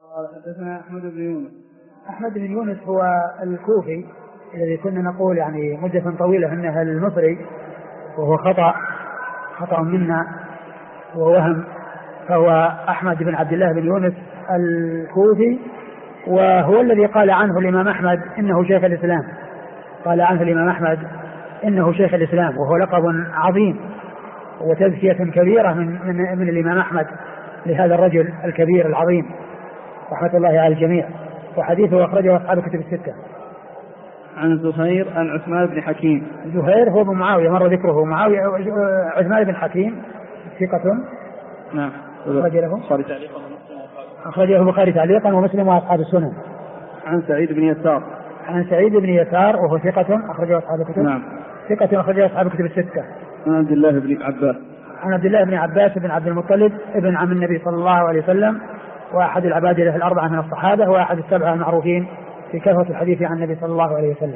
قال حدثنا أحمد بن يونس. أحمد بن يونس هو الكوفي الذي كنا نقول يعني مدة طويلة أنها المصري، وهو خطأ منا ووهم. فهو أحمد بن عبد الله بن يونس الكوفي، وهو الذي قال عنه الإمام أحمد إنه شيخ الإسلام. قال عنه الإمام أحمد إنه شيخ الإسلام، وهو لقب عظيم وتزكية كبيرة من الإمام أحمد لهذا الرجل الكبير العظيم رحمة الله على الجميع. وحديثه أخرجه أصحاب الكتب الستة. عن زهير عن عثمان بن حكيم. زهير هو بن معاوية مر ذكره. معاوية عثمان بن حكيم ثقة. نعم. أخرجه البخاري تعليقا ومسلم وأصحاب السنن. عن سعيد بن يسار. عن سعيد بن يسار وهو ثقة أخرجه أصحاب الكتب. نعم. ثقة أخرجه أصحاب الكتب الستة. عن عبد الله بن عباس. عن عبد الله بن عباس بن عبد المطلب ابن عم النبي صلى الله عليه وسلم، وأحد العبادلة الأربعة من الصحابة، وأحد السبعة المعروفين في كثرة الحديث عن النبي صلى الله عليه وسلم.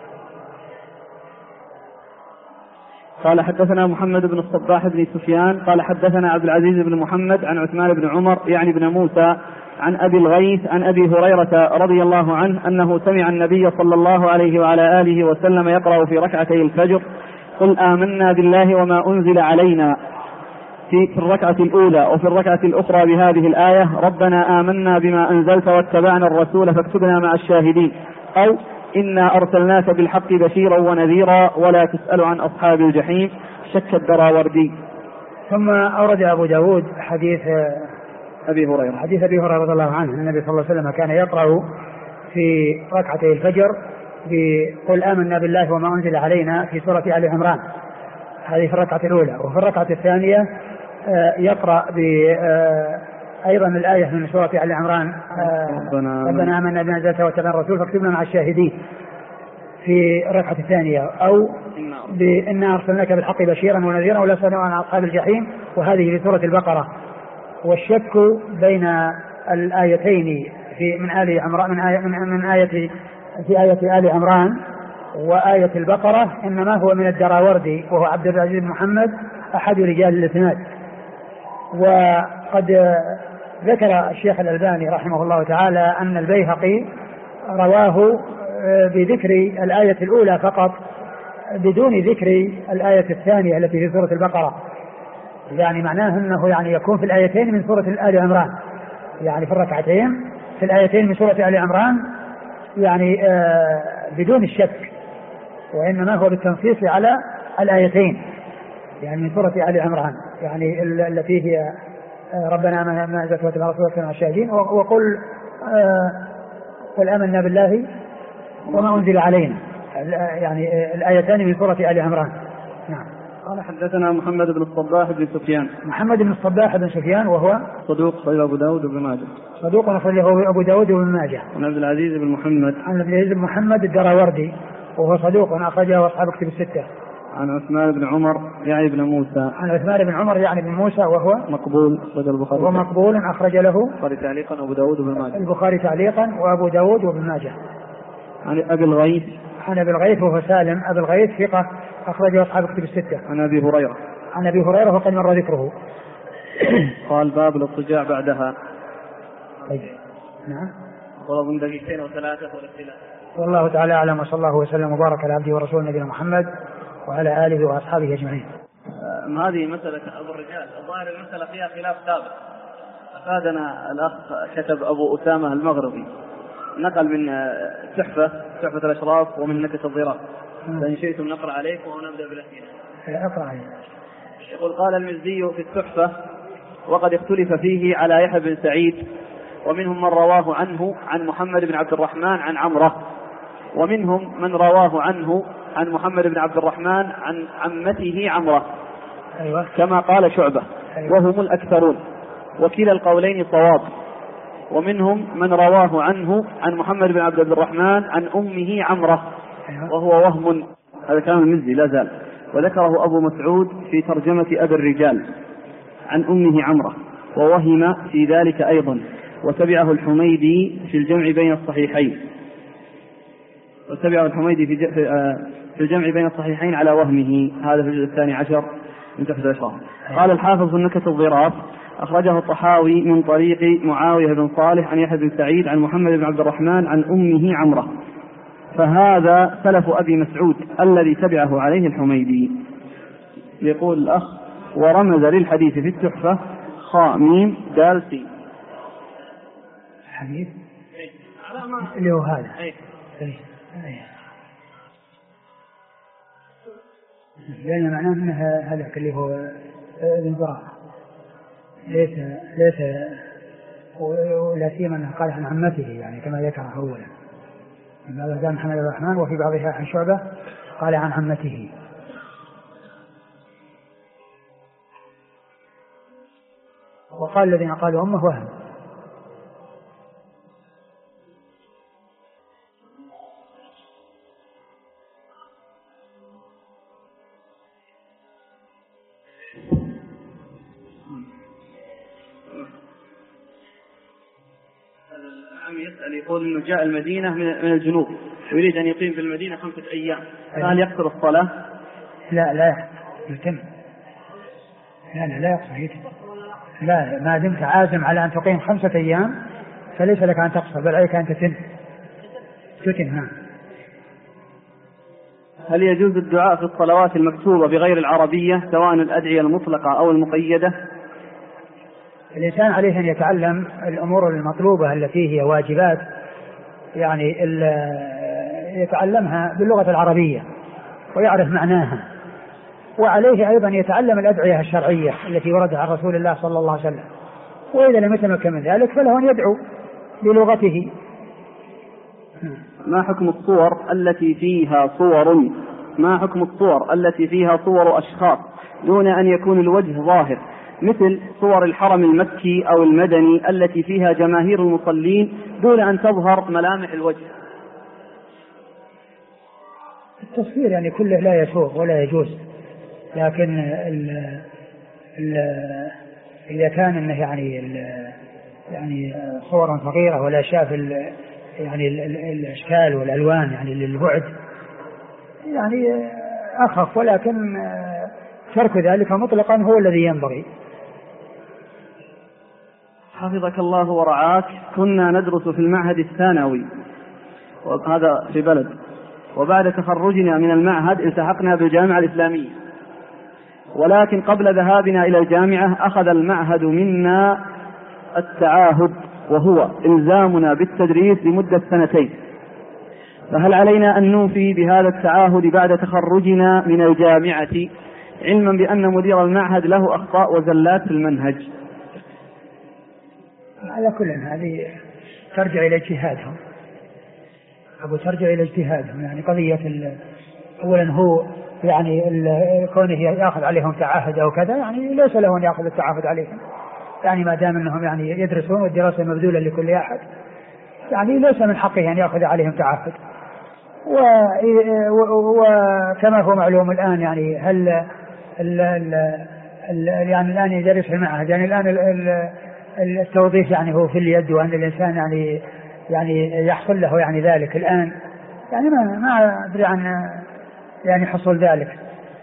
قال حدثنا محمد بن الصباح بن سفيان قال حدثنا عبد العزيز بن محمد عن عثمان بن عمر يعني بن موسى عن أبي الغيث عن أبي هريرة رضي الله عنه أنه سمع النبي صلى الله عليه وعلى آله وسلم يقرأ في ركعتي الفجر قل آمنا بالله وما أنزل علينا في الركعة الأولى، وفي الركعة الأخرى بهذه الآية ربنا آمنا بما أنزلت واتبعنا الرسول فاكتبنا مع الشاهدين، أو إنا أرسلناك بالحق بشيرا ونذيرا ولا تسأل عن أصحاب الجحيم. شك الدراوردي. ثم أورد أبو داود حديث أبي هريرة رضي الله عنه أن النبي صلى الله عليه وسلم كان يقرأ في ركعتي الفجر بقل آمنا بالله وما أنزل علينا في سورة آل عمران، هذه في الركعة الأولى. وفي الركعة الثانية يقرأ أيضا الآية من سورة آل عمران ربنا آمنا بما أنزلت واتبعنا الرسول فاكتبنا مع الشاهدين في الركعة الثانية، أو بإنا أرسلناك بالحق بشيرا ونذيرا ولا تسأل عن أصحاب الجحيم، وهذه في سورة البقرة. والشك بين الآيتين من آل عمران في آية آل عمران وآية البقرة إنما هو من الدراوردي، وهو عبد العزيز بن محمد أحد رجال الإسناد. وقد ذكر الشيخ الألباني رحمه الله تعالى أن البيهقي رواه بذكر الآية الأولى فقط بدون ذكر الآية الثانية التي في سورة البقرة، يعني معناه أنه يعني يكون في الآيتين من سورة آل عمران، يعني في الركعتين في الآيتين من سورة آل عمران يعني بدون الشك، وإنما هو بالتنصيص على الآيتين يعني من سورة آل عمران، يعني التي هي ربنا ما أنزلت واتبعنا الرسول مع الشاهدين، وقل قل آمنا بالله وما أنزل علينا، يعني الآيتان من سورة آل عمران. نعم. قال حدثنا محمد بن الصباح بن سفيان. محمد بن الصباح بن سفيان وهو صدوق أخرجه أبو داود وابن ماجه. صدوق أخرجه أبو داود وابن ماجه. عن عبد العزيز بن محمد. عن عبد العزيز بن محمد الدراوردي وهو صدوق أخرجه أصحاب الكتب الستة. عن عثمان بن عمر يعني بن موسى. عن عثمان بن عمر يعني بن موسى وهو مقبول أخرج البخاري. وهو مقبول أخرج له البخاري تعليقا وأبو داود وابن ماجه. البخاري تعليقا وأبو داود وابن ماجه. عن أبي الغيث. عن أبي الغيث وهو سالم أبي الغيث ثقة أخرجه أصحاب الكتب الستة. عن أبي هريرة. عن أبي هريرة وقد مر ذكره. قال باب الاضطجاع بعدها. طيب. نعم. ضرب دقيقتين وثلاثة والابتلاء. والله تعالى أعلم، وصلى الله وسلم وبارك على عبده ورسوله نبينا محمد وعلى آله وأصحابه أجمعين. هذه مسألة أبو الرجال، الظاهر المسألة فيها خلاف سابق. أفادنا الأخ كتب أبو أسامة المغربي نقل من تحفة الأشراف ومن نكت الضراف، فإن شئتم نقرأ عليكم ونبدأ بالأسئلة. أقرأ عليك. يقول قال المزي في التحفة وقد اختلف فيه على يحيى بن سعيد، ومنهم من رواه عنه عن محمد بن عبد الرحمن عن عمره، ومنهم من رواه عنه عن محمد بن عبد الرحمن عن عمته عمره. أيوة. كما قال شعبة. أيوة. وهم الأكثرون، وكلا القولين صواب. ومنهم من رواه عنه عن محمد بن عبد الرحمن عن أمه عمره. أيوة. وهو وهم، هذا كلام المزي لا زال، وذكره أبو مسعود في ترجمة أبي الرجال عن أمه عمره، ووهم في ذلك أيضا، وتبعه الحميدي في الجمع بين الصحيحين على وهمه، هذا في الجزء 12 من تحفة الأشراف. قال الحافظ في النكت الظراف أخرجه الطحاوي من طريق معاوية بن صالح عن يحيى بن سعيد عن محمد بن عبد الرحمن عن أمه عمرة. فهذا سلف أبي مسعود الذي تبعه عليه الحميدي. يقول الأخ: ورمز للحديث في التحفة خاء ميم دال سين. حديث اللي هو هذا لأن معناه أنها هذاك اللي هو الانبراء ليس ولا سيما أنه قال عن عمته يعني كما ذكر أولا، من بعضها قال محمد بن الرحمن وفي بعضها عن شعبة قال عن عمته. وقال الذين قالوا أمه وهم. يسأل يقول إنه جاء المدينة من الجنوب ويريد أن يقيم في المدينة 5 أيام، فهل يقصر الصلاة؟ لا يتم. لا يقصر يتم. لا، ما دمت عازم على أن تقيم 5 أيام فليس لك أن تقصر، بل عليك أن تتم. هل يجوز الدعاء في الصلوات المكتوبة بغير العربية سواء الأدعية المطلقة أو المقيدة؟ الإنسان عليه أن يتعلم الأمور المطلوبة التي هي واجبات، يعني يتعلمها باللغة العربية ويعرف معناها، وعليه أيضا يتعلم الأدعية الشرعية التي وردت عن رسول الله صلى الله عليه وسلم، وإذا لم يتمكن من ذلك فله أن يدعو بلغته. ما حكم الصور التي فيها صور أشخاص دون أن يكون الوجه ظاهر، مثل صور الحرم المكي أو المدني التي فيها جماهير المصلين دون أن تظهر ملامح الوجه؟ التصوير يعني كله لا يسوغ ولا يجوز، لكن إذا كان إنه يعني صورا صغيرة ولا شاف يعني الأشكال والألوان يعني للبعد يعني أخف، ولكن ترك ذلك مطلقا هو الذي ينبغي. حفظك الله ورعاك. كنا ندرس في المعهد الثانوي وهذا في بلد، وبعد تخرجنا من المعهد التحقنا بالجامعة الإسلامية، ولكن قبل ذهابنا إلى الجامعة أخذ المعهد منا التعاهد وهو إلزامنا بالتدريس لمدة 2 سنين، فهل علينا أن نوفي بهذا التعاهد بعد تخرجنا من الجامعة، علما بأن مدير المعهد له أخطاء وزلات في المنهج؟ على كل هذه ترجع إلى اجتهادهم، يعني قضية أولا هو يعني كونه يأخذ عليهم تعهد أو كذا، يعني ليس له أن يأخذ التعهد عليهم، يعني ما دام أنهم يعني يدرسون والدراسة مبذولة لكل أحد، يعني ليس من حقه أن يأخذ عليهم تعهد. وكما هو معلوم الآن يعني هل يعني الآن يدرس في المعهد، يعني الآن التوظيف يعني هو في اليد، وأن الإنسان يعني يحصل له يعني ذلك الآن، يعني ما أدري عن يعني حصول ذلك.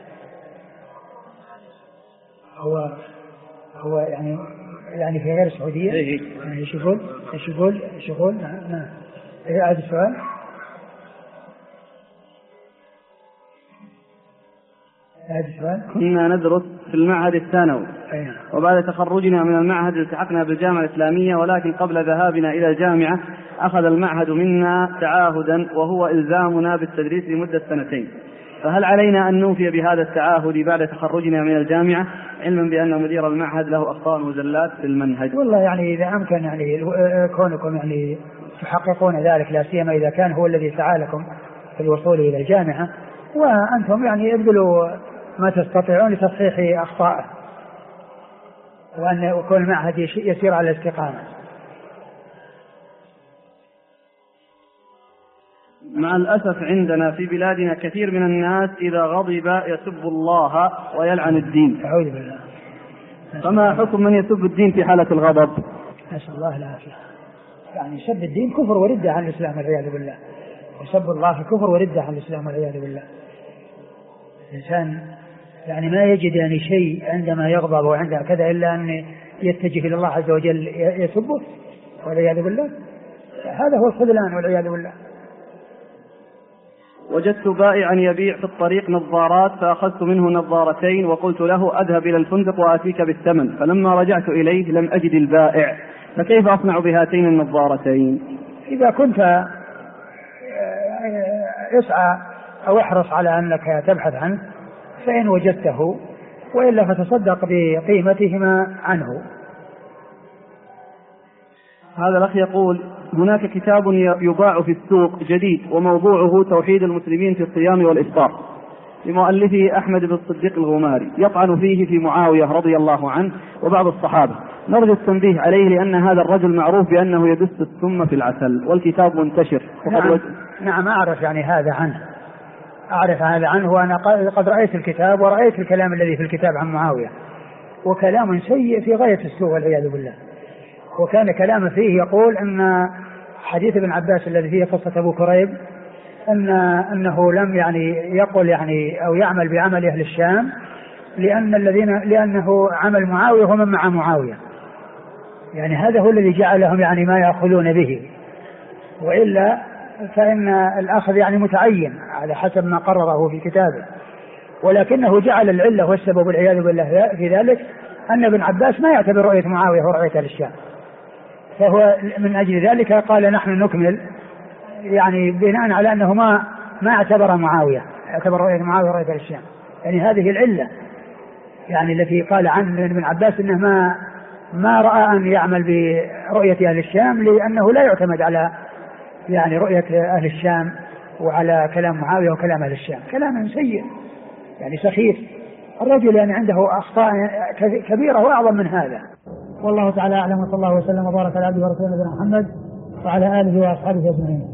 هو يعني في غير السعودية يعني شغل نعم. هذا السؤال. كنا ندرس في المعهد الثانوي، وبعد تخرجنا من المعهد التحقنا بالجامعة الإسلامية، ولكن قبل ذهابنا إلى الجامعة أخذ المعهد منا تعاهدا وهو إلزامنا بالتدريس لمدة 2 سنين، فهل علينا أن نوفي بهذا التعاهد بعد تخرجنا من الجامعة، علما بأن مدير المعهد له أخطاء وزلات في المنهج؟ والله يعني إذا أمكن يعني كونكم يعني تحققون ذلك، لا سيما إذا كان هو الذي سعى لكم في الوصول إلى الجامعة، وأنتم يعني ابذلوا ما تستطيعون لتصحيح أخطائه، وأن يكون المعهد يسير على الاستقامة. مع الأسف عندنا في بلادنا كثير من الناس إذا غضب يسب الله ويلعن الدين. أعوذ بالله. فما حكم من يسب الدين في حالة الغضب؟ نسأل الله العافية. يعني سب الدين كفر وردة عن الإسلام والعياذ بالله، وسب الله كفر وردة عن الإسلام والعياذ بالله. الإنسان يعني ما يجد يعني شيء عندما يغضب وعندما كذا إلا أن يتجه إلى الله عز وجل يسبه والعياذ بالله. هذا هو الخذلان والعياذ بالله. وجدت بائعا يبيع في الطريق نظارات فأخذت منه نظارتين وقلت له أذهب إلى الفندق وآتيك بالثمن، فلما رجعت إليه لم أجد البائع، فكيف أصنع بهاتين النظارتين؟ إذا كنت اسعى أو احرص على أنك تبحث عنه فإن وجدته، وإلا فتصدق بقيمتهما عنه. هذا الأخ يقول: هناك كتاب يباع في السوق جديد وموضوعه توحيد المسلمين في الصيام والإفطار لمؤلفه أحمد بن الصديق الغماري، يطعن فيه في معاوية رضي الله عنه وبعض الصحابة. نرجو التنبيه عليه لأن هذا الرجل معروف بأنه يدس السم في العسل، والكتاب منتشر. نعم أعرف يعني هذا عنه وأنا قد رأيت الكتاب ورأيت الكلام الذي في الكتاب عن معاوية، وكلام سيء في غاية السوء والعياذ بالله. وكان كلام فيه يقول أن حديث ابن عباس الذي فيه قصة أبو كريب أنه لم يعني يقل يعني أو يعمل بعمل أهل الشام لأنه عمل معاوية ومن مع معاوية، يعني هذا هو الذي جعلهم يعني ما يأخذون به، وإلا فإن الأخذ يعني متعين على حسب ما قرره في كتابه، ولكنه جعل العلة والسبب والعياذ بالله في ذلك أن ابن عباس ما يعتبر رؤية معاوية ورؤية أهل الشام، فهو من أجل ذلك قال نحن نكمل، يعني بناء على أنه ما اعتبر معاوية، اعتبر رؤية معاوية ورؤية أهل الشام. يعني هذه العلة يعني التي قال عن ابن عباس أنه ما رأى أن يعمل برؤية أهل الشام لأنه لا يعتمد على يعني رؤية أهل الشام وعلى كلام معاوية وكلام أهل الشام، كلام سيء يعني سخيف. الرجل يعني عنده أخطاء كبيرة وأعظم من هذا. والله تعالى أعلم، وصلى الله وسلم وبارك على عبده ورسوله نبينا محمد وعلى آله وأصحابه أجمعين.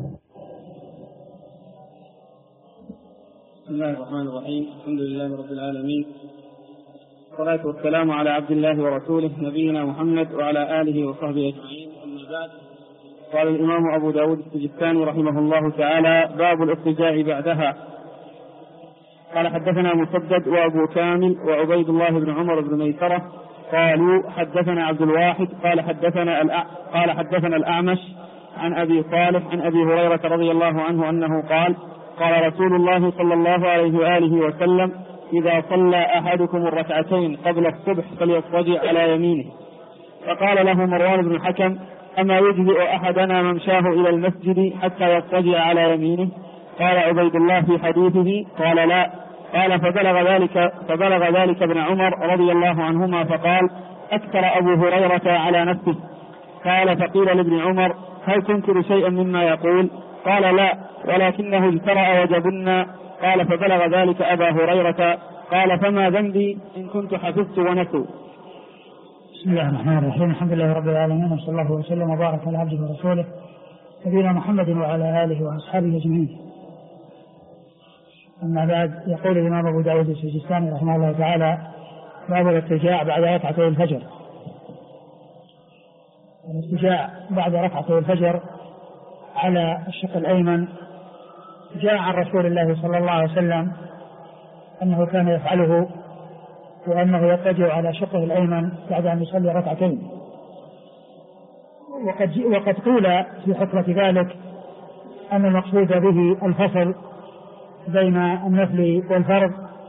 بسم الله الرحمن الرحيم، الحمد لله رب العالمين، والصلاة والسلام على عبد الله ورسوله نبينا محمد وعلى آله وصحبه أجمعين. أما بعد، قال الإمام أبو داود السجستاني رحمه الله تعالى: باب الاضطجاع بعدها. قال: حدثنا مسدد وأبو كامل وعبيد الله بن عمر بن ميسرة قالوا: حدثنا عبد الواحد قال حدثنا الأعمش عن أبي صالح عن أبي هريرة رضي الله عنه أنه قال: قال رسول الله صلى الله عليه وآله وسلم: إذا صلى أحدكم الركعتين قبل الصبح فليضطجع على يمينه. فقال له مروان بن الحكم: أما يجزئ أحدنا ممشاه إلى المسجد حتى يضطجع على يمينه؟ قال عبيد الله في حديثه: قال لا. قال: فبلغ ذلك ابن عمر رضي الله عنهما فقال: أكثر أبو هريرة على نفسه. قال: فقيل لابن عمر: هل تنكر شيئا مما يقول؟ قال: لا، ولكنه اجترأ وجبنا. قال: فبلغ ذلك أبا هريرة. قال: فما ذنبي إن كنت حفظت ونسوا. بسم الله الرحمن الرحيم، الحمد لله رب العالمين، وصلى الله وسلم وبارك على عبده ورسوله نبينا محمد وعلى آله وأصحابه أجمعين. أما بعد، يقول الإمام أبو داود السجستاني رحمه الله تعالى: باب الاضطجاع بعد ركعتي الفجر. الاضطجاع بعد ركعتي الفجر على الشق الأيمن جاء عن رسول الله صلى الله عليه وسلم أنه كان يفعله، وأنه يضطجع على شقه الأيمن بعد أن يصلي ركعتين. وقد قيل في حكمة ذلك أن المقصود به الفصل بين النفل والفرض،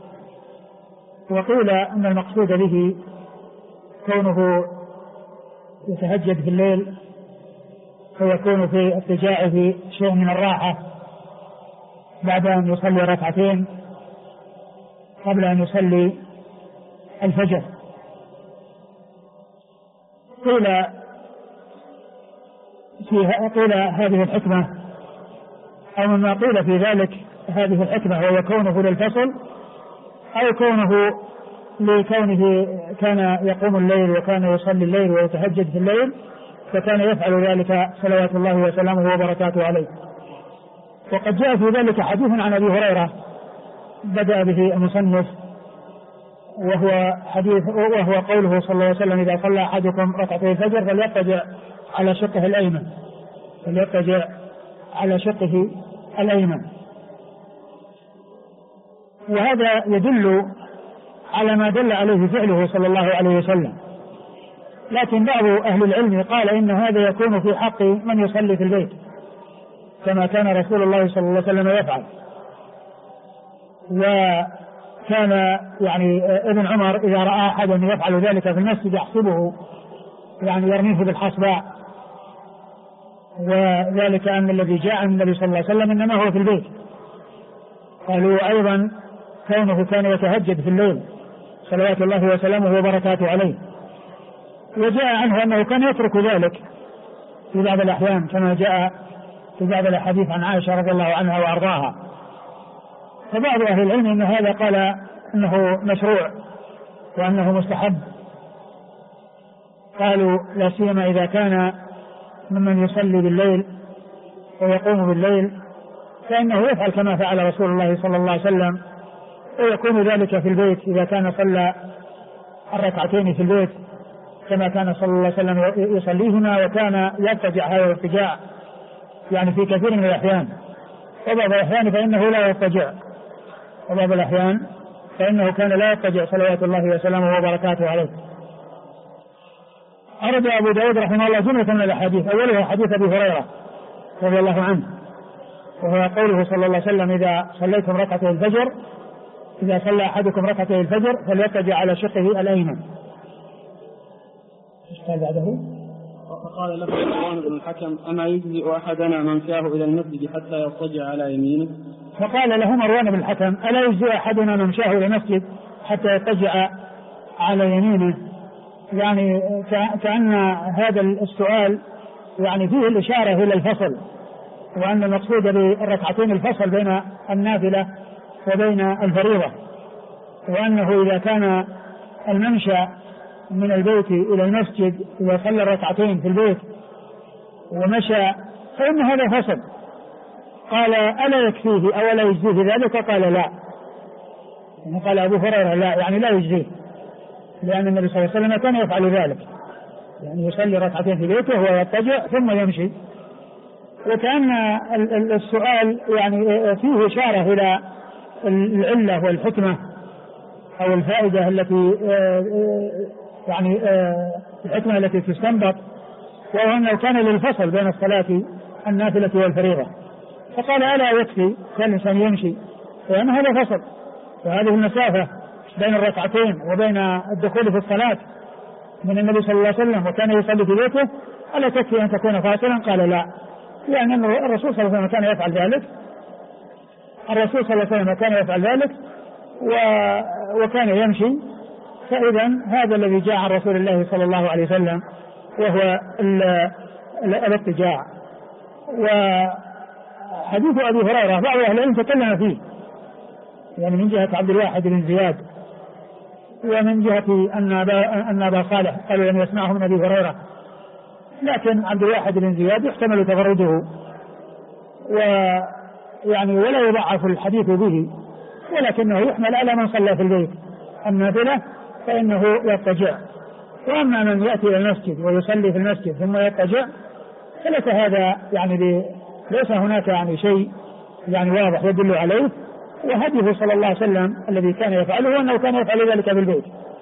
وقيل أن المقصود به كونه يتهجد في الليل فيكون في اضطجاعه شيء من الراحة بعد أن يصلي ركعتين قبل أن يصلي الفجر. قيل هذه الحكمة، أو مما قيل في ذلك هذه الحكمة وهي كونه للفصل، أو كونه لكونه كان يقوم الليل وكان يصلي الليل ويتهجد في الليل، فكان يفعل ذلك صلوات الله وسلامه وبركاته عليه. وقد جاء في ذلك حديث عن أبي هريرة بدأ به المصنف، وهو قوله صلى الله عليه وسلم: إذا صلى أحدكم ركعتي الفجر فليضطجع على شقه الأيمن، فليضطجع على شقه الأيمن. وهذا يدل على ما دل عليه فعله صلى الله عليه وسلم، لكن بعض أهل العلم قال إن هذا يكون في حق من يصلي في البيت كما كان رسول الله صلى الله عليه وسلم يفعل. وكان يعني ابن عمر إذا رأى أحدا يفعل ذلك في المسجد يحسبه يعني يرميه بالحصباء، وذلك أن الذي جاء من النبي صلى الله عليه وسلم إنما هو في البيت. قالوا أيضا كونه كان يتهجد في الليل صلوات الله وسلامه وبركاته عليه، وجاء عنه أنه كان يترك ذلك في بعض الأحيان كما جاء في بعض الأحاديث عن عائشة رضي الله عنها وأرضاها. فبعض أهل العلم إن هذا قال أنه مشروع وأنه مستحب، قالوا لا سيما إذا كان ممن يصلي بالليل ويقوم بالليل فإنه يفعل كما فعل رسول الله صلى الله عليه وسلم، ويكون ذلك في البيت إذا كان صلى الركعتين في البيت كما كان صلى الله عليه وسلم يصليهما، وكان يضطجع هذا الارتجاع يعني في كثير من الأحيان، وبعض الأحيان فإنه لا يضطجع، وبعض الأحيان فإنه كان لا يضطجع صلوات الله وسلامه وبركاته عليه. أرد أبو داود رحمه الله جملة من الأحاديث، أولها حديث أبي هريرة رضي الله عنه، وهو قوله صلى الله عليه وسلم إذا صليتم ركعتي الفجر، إذا صلى أحدكم ركعتي الفجر فليضطجع على شقه الأيمن. قال بعده فقال له مروان بن الحكم أما يجزئ أحدنا ممشاه إلى المسجد حتى يضطجع على يمينه؟ فقال له مروان بن الحكم ألا يجزئ أحدنا ممشاه إلى المسجد حتى يضطجع على يمينه؟ يعني كأن هذا السؤال يعني فيه الإشارة إلى الفصل، وأن المقصود بالركعتين الفصل بين النافلة وبين الفريضة، وأنه إذا كان الممشى من البيت إلى المسجد إذا صلى الركعتين في البيت ومشى فإن هذا فصل. قال ألا يكفيه أو لا يجزيه ذلك؟ قال لا، يعني قال أبو هريرة لا، يعني لا يجزيه، لأن النبي صلى الله عليه وسلم كان يفعل ذلك، يعني يصلي ركعتين في بيته ويضطجع ثم يمشي. وكأن السؤال يعني فيه إشارة إلى العلة والحكمة أو الفائدة التي يعني الحكمة التي تستنبط، وهو أنه كان للفصل بين الصلاة النافلة والفريضة، فقال ألا يكفي كان الإنسان يمشي، لأن هذا فصل، وهذه المسافة بين الركعتين وبين الدخول في الصلاة من النبي صلى الله عليه وسلم وكان يصلي في بيته، ألا تكفي أن تكون فاصلا؟ قال لا، لأن الرسول صلى الله عليه وسلم كان يفعل ذلك، الرسول صلى الله عليه وسلم كان يفعل ذلك وكان يمشي. فإذا هذا الذي جاء عن رسول الله صلى الله عليه وسلم وهو الاضطجاع. وحديث أبي هريرة بعض أهل العلم تكلم فيه، يعني من جهة عبد الواحد بن زياد، ومن جهة أن أبا صالح قالوا لم يسمعه من أبي هريرة، لكن عبد الواحد بن زياد يحتمل تفرده ويعني ولا يضعف الحديث به، ولكنه يحمل على من صلى في البيت النافلة فإنه يضطجع. وأما من يأتي إلى المسجد ويصلي في المسجد ثم يضطجع فليس هذا يعني ليس هناك يعني شيء يعني واضح يدل عليه. وهديه صلى الله عليه وسلم الذي كان يفعله أنه كان يفعل ذلك بالبيت.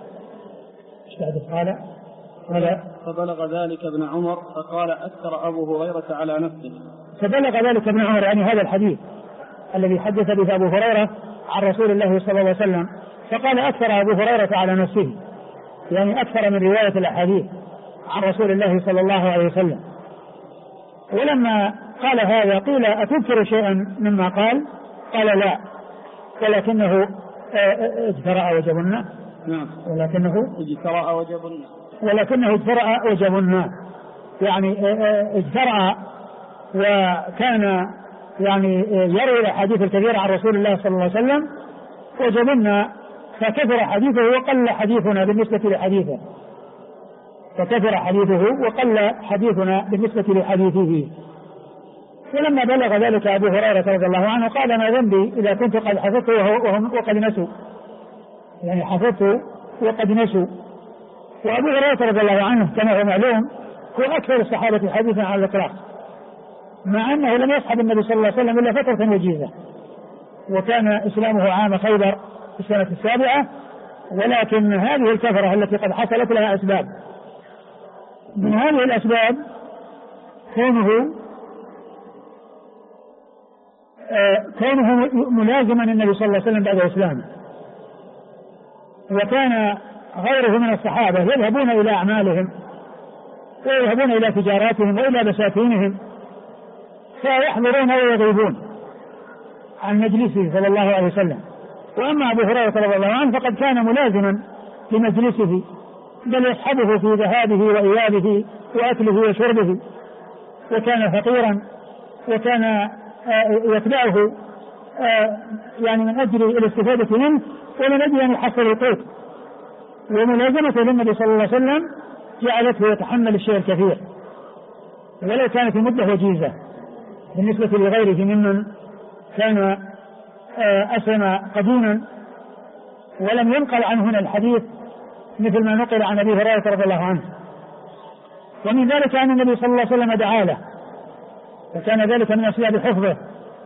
قال فبلغ ذلك ابن عمر فقال أكثر أبو هريرة على نفسه. فبلغ ذلك ابن عمر يعني هذا الحديث الذي حدث به أبو هريرة عن رسول الله صلى الله عليه وسلم، فقال أكثر أبو هريرة على نفسه، يعني أكثر من رواية الأحاديث عن رسول الله صلى الله عليه وسلم. ولما قال هذا قيل أتذكر شيئا مما قال؟ قال لا، ولكنه اجترأ وجبنا. نعم، ولكنه اجترأ وجبنا، يعني اجترأ وكان يعني يروي الحديث الكثير عن رسول الله صلى الله عليه وسلم، وجبنا فكثر حديثه وقل حديثنا بالنسبة لحديثه، فكثر حديثه وقل حديثنا بالنسبة لحديثه. ولما بلغ ذلك أبو هريرة رضي الله عنه قال ما ذنبي إذا كنت قد حفظته وقد نسوا، يعني حفظته وقد نسوا. وأبو هريرة رضي الله عنه كما هو معلوم هو أكثر الصحابة حديثا على الإطلاق، مع أنه لم يصحب النبي صلى الله عليه وسلم إلا فترة وجيزة، وكان إسلامه عام خيبر في السنة 7، ولكن هذه الكثرة التي قد حصلت لها أسباب، من هذه الأسباب كونه ملازما النبي صلى الله عليه وسلم بعد إسلامه. وكان غيره من الصحابة يذهبون إلى أعمالهم ويذهبون إلى تجاراتهم وإلى بساتينهم فيحضرون ويغيبون عن مجلسه صلى الله عليه وسلم. وأما أبو هريرة رضي الله عنه فقد كان ملازما لمجلسه، بل يصحبه في ذهابه وإيابه وأكله وشربه، وكان فقيرا وكان يتبعه يعني من أجل الاستفادة منه ومن أجل أن يحصل القوت. وملازمته للنبي صلى الله عليه وسلم جعلته يتحمل الشيء الكثير ولو كانت المدة وجيزة بالنسبة لغيره ممن كان أسلم قديما ولم ينقل عنه هنا الحديث مثل ما نقل عن أبي هريرة رضي الله عنه. ومن ذلك أن النبي صلى الله عليه وسلم دعا له، وكان ذلك من أسباب حفظه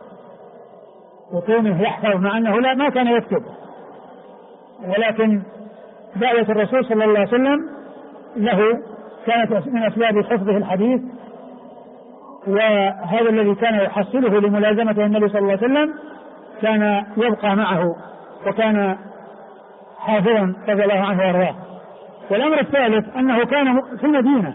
وكونه يحفظ مع أنه ما كان يكتب، ولكن دعوة الرسول صلى الله عليه وسلم له كانت من أسباب حفظه الحديث، وهذا الذي كان يحصله لملازمة النبي صلى الله عليه وسلم كان يبقى معه وكان حافظا رضي الله عنه وارضاه. والأمر الثالث أنه كان في المدينة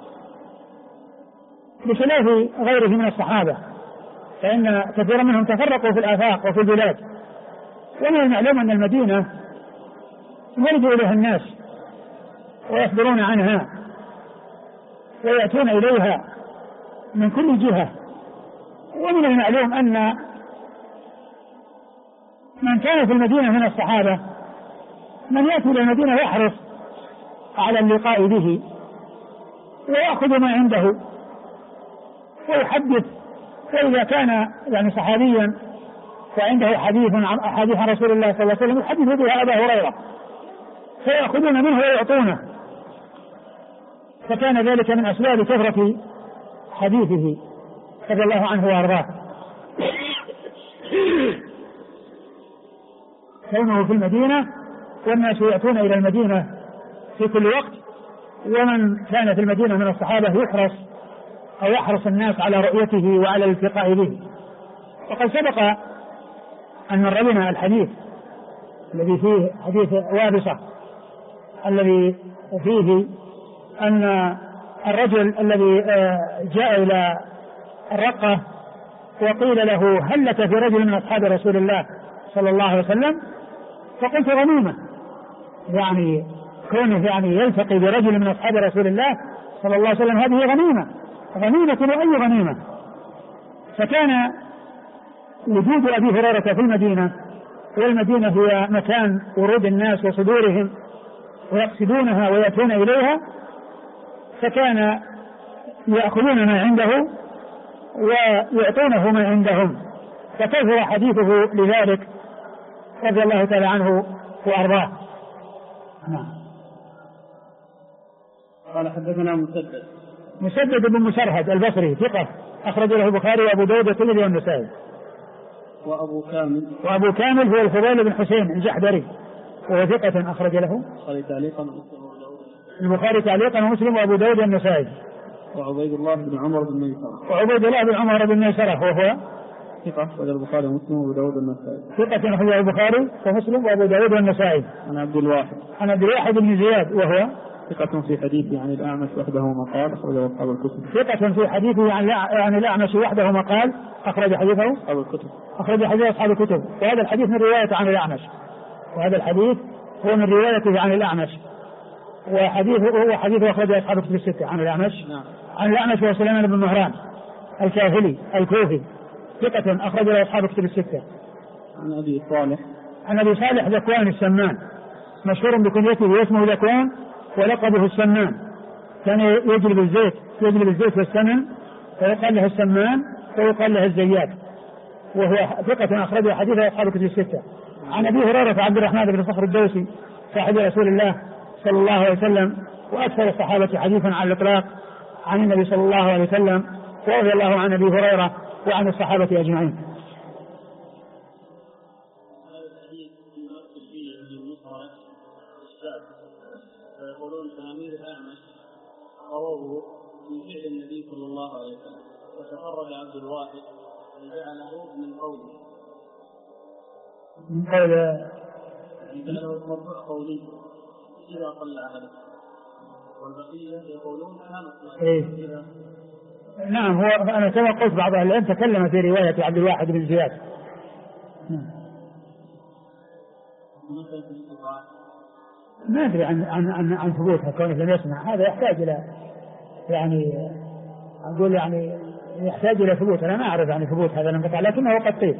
بخلاف غيره من الصحابة، فإن كثيرا منهم تفرقوا في الآفاق وفي البلاد، ومن المعلوم أن المدينة يرجع إليها الناس ويخبرون عنها ويأتون إليها من كل جهة. ومن المعلوم أن من كان في المدينة من الصحابة من يأتي إلى المدينة يحرص على اللقاء به ويأخذ ما عنده ويحدث، وإذا كان يعني صحابيا فعنده حديث عن رسول الله صلى الله عليه وسلم يحدث بها أبا هريرة فيأخذون منه ويعطونه، فكان ذلك من أسباب كثرة حديثه رضي الله عنه وأرضاه. كونه في المدينة والناس يأتون إلى المدينة في كل وقت، ومن كان في المدينة من الصحابة يحرص الناس على رؤيته وعلى الالتقاء به. وقد سبق أن مر بنا الحديث الذي فيه حديث وابصة الذي فيه أن الرجل الذي جاء إلى الرقة وقيل له هل لك في رجل من أصحاب رسول الله صلى الله عليه وسلم؟ فقلت غنيمة، يعني كونه يعني يلتقي برجل من أصحاب رسول الله صلى الله عليه وسلم هذه غنيمة وأي غنيمة. فكان وجود أبي هريرة في المدينة، والمدينة هي مكان ورود الناس وصدورهم ويقصدونها ويأتون إليها، فكان يأخذون ما عنده ويعطونه ما عندهم، فكثر حديثه لذلك رضي الله تعالى عنه وأرضاه. قال حدثنا مسدد بن مسرهد البصري ثقة أخرج له البخاري وأبو داود والترمذي والنسائي. وأبو كامل هو الفضيل بن حسين الجحدري وهو ثقة أخرج له البخاري تعليقا ومسلم وأبو داود والنسائي. وعبيد الله بن عمر بن ميسرة وهو ثقة أخرج البخاري ومسلم وأبو داود والنسائي. ثقة أخرج البخاري ومسلم وأبو داود والنسائي. عن عبد الواحد بن زياد وهو ثقة في حديثه عن الأعمش وحده مقال أخرجه أصحاب الكتب. ثقة في حديثه عن الأعمش وحده مقال أخرج حديثه أصحاب الكتب. وهذا الحديث من رواية عن الأعمش، وهذا الحديث هو من روايته عن الأعمش، وحديثه أخرجه أصحاب الكتب الستة عن الأعمش. عن الأعمش وسليمان بن مهران الكاهلي الكوفي ثقة أخرجه أصحاب الكتب الستة. عن أبي صالح ذكوان السمان مشهور بكنيته واسمه ذكوان ولقبه السمان، كان يجلب الزيت والسمن ويقال له السمان ويقال له الزيات، وهو ثقة أخرجه حديثه أصحاب الكتب الستة. عن أبي هريرة عبد الرحمن بن صخر الدوسي صاحب رسول الله صلى الله عليه وسلم وأكثر الصحابة حديثا على الإطلاق عن النبي صلى الله عليه وسلم، ورضي الله عن أبي هريرة وعن الصحابة أجمعين. فيقولون تلاميذ الأعمش رووا قوله في فعل النبي صلى الله عليه وسلم وتفرد عبد الواحد وجعله من قوله من قول جعله مرفوع قولي إذا قل عهده والبقية يقولون كانت نعم. هو أنا كما قلت بعض أهل العلم تكلم في رواية عبد الواحد بن زياد. ما أدري عن ثبوتها كونه لم يسمع. هذا يحتاج إلى يعني أقول يعني يحتاج إلى ثبوت. أنا ما أعرف عن ثبوت هذا الانقطاع لكنه قد قيل.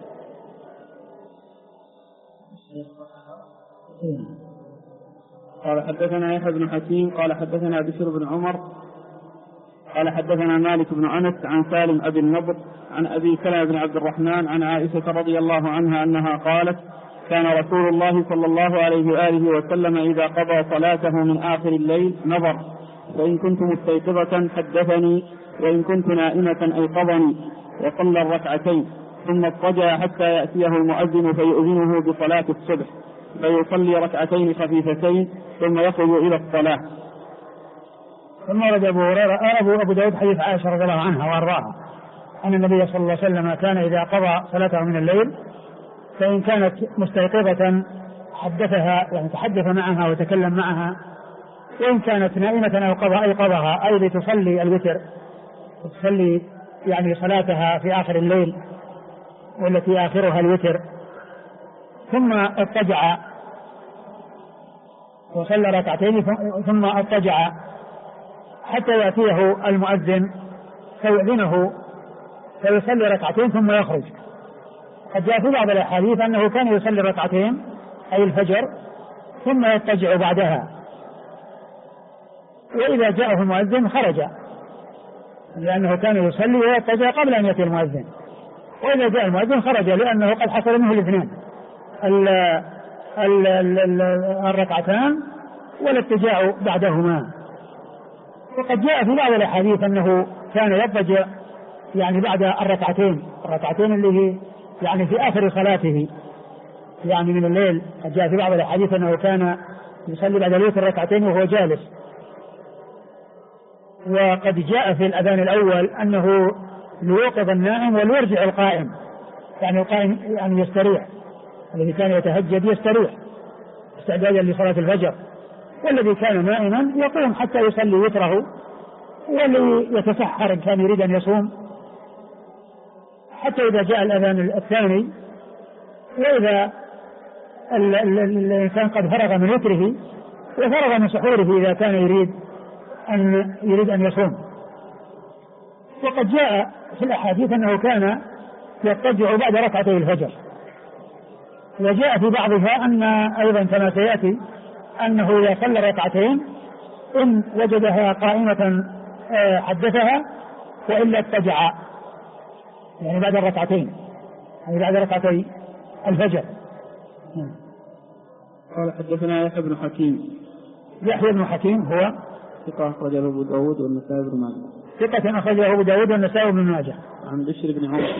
قال حدثنا يحيى بن حكيم قال حدثنا بشر بن عمر قال حدثنا مالك بن أنس عن سالم أبي النضر عن أبي سلمة بن عبد الرحمن عن عائشة رضي الله عنها أنها قالت كان رسول الله صلى الله عليه وآله وسلم إذا قضى صلاته من آخر الليل نظر فإن كنت مستيقظة حدثني وإن كنت نائمة أيقظني وصلى الركعتين ثم اضطجع حتى يأتيه المؤذن فيؤذنه بصلاة الصبح فيصلي ركعتين خفيفتين ثم يخرج إلى الصلاة. ثم ورد أبو داود حديث عائشة رضي الله عنها وأرضاها أن النبي صلى الله عليه وسلم كان إذا قضى صلاته من الليل فإن كانت مستيقظة حدثها يعني تحدث معها وتكلم معها وإن كانت نائمة أيقظها أي لتصلي الوتر تصلي يعني صلاتها في آخر الليل والتي آخرها الوتر ثم اضطجع وصلى ركعتين ثم اضطجع حتى يأتيه المؤذن فيؤذنه فيصلي ركعتين ثم يخرج. قد جاء في بعض الأحاديث أنه كان يصلي ركعتين أي الفجر ثم يضطجع بعدها وإذا جاءه المؤذن خرج لأنه كان يصلي ويضطجع قبل أن يأتي المؤذن وإذا جاء المؤذن خرج لأنه قد حصل منه الاثنين الركعتان والاضطجاع بعدهما. وقد جاء في بعض الأحاديث أنه كان يضطجع يعني بعد الركعتين اللي هي يعني في آخر صلاته يعني من الليل. قد جاء في بعض الأحاديث أنه كان يصلي بعد الوتر ركعتين وهو جالس. وقد جاء في الأذان الأول أنه ليوقظ النائم وليرجع القائم يعني القائم يعني يستريح الذي كان يتهجد يستريح استعدادا لصلاة الفجر والذي كان نائما يقوم حتى يصلي وتره وليتسحر إن كان يريد أن يصوم حتى إذا جاء الأذان الثاني وإذا الإنسان قد فرغ من وتره وفرغ من سحوره إذا كان يريد أن يصوم. وقد جاء في الأحاديث أنه كان يضطجع بعد ركعتي الفجر. وجاء في بعضها أن أيضا كما سيأتي أنه إذا صلى ركعتين إن وجدها قائمة حدثها وإلا اضطجع يعني بعد الركعتين يعني بعد ركعتي الفجر. قال حدثنا يحيى بن حكيم هو ثقة أخرجه أبو داود والنسائي بن ماجه. ثقة أخرجه أبو داود والنسائي بن ماجه. عن بشر بن عمر.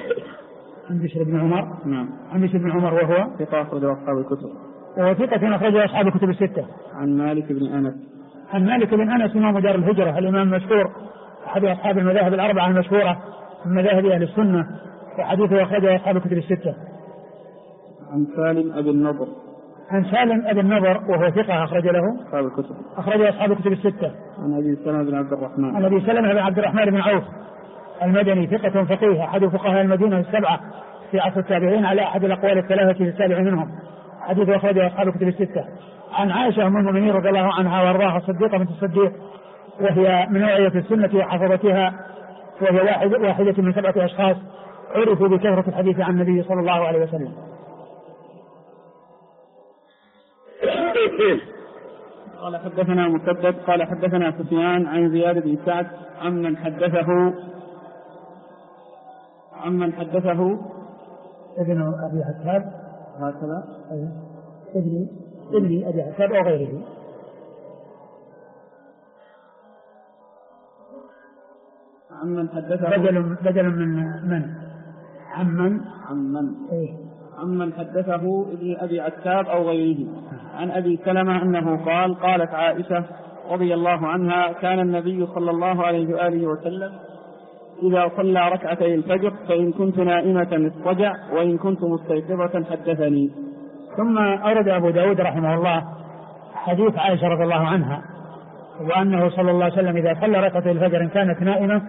نعم. عن بشر بن عمر وهو ثقة أخرجه أصحاب الكتب. وهو ثقة أخرجه أصحاب الكتب الستة. عن مالك بن أنس إمام دار الهجرة الإمام المشهور أحد أصحاب المذاهب الأربعة المشهورة من مذاهب أهل السنة وحديثه أخرجه أصحاب الكتب الستة. عن سالم أبي النضر وهو ثقة أخرج أصحاب الكتب الستة. عن أبي سلمة بن عبد الرحمن بن عوف المدني ثقة فقيه أحد فقهاء المدينة السبعة في عصر التابعين على أحد الأقوال الثلاثة في السابع منهم. حديث أخرج أصحاب الكتب الستة. عن عائشة أم المؤمنين رضي الله عنها وارضاها الصديقة بنت الصديق وهي من نوعية السنة وحفظتها وهي واحدة من 7 أشخاص عرفوا بكثرة الحديث عن النبي صلى الله عليه وسلم. قال حدثنا مسدد قال حدثنا سفيان عن زياد بن سعد عمن حدثه ابن أبي حساب هكذا ابن أبي حساب أو غيره. عمن حدثه بدل من عمن حدثه ابن أبي عتاب أو غيره. عن أبي سلمة أنه قالت عائشة رضي الله عنها كان النبي صلى الله عليه وآله وسلم إذا صلى ركعتي الفجر فإن كنت نائمة اضطجع وإن كنت مستيقظة حدثني. ثم أورد أبو داود رحمه الله حديث عائشة رضي الله عنها وأنه صلى الله عليه وسلم إذا صلى ركعتي الفجر إن كانت نائمة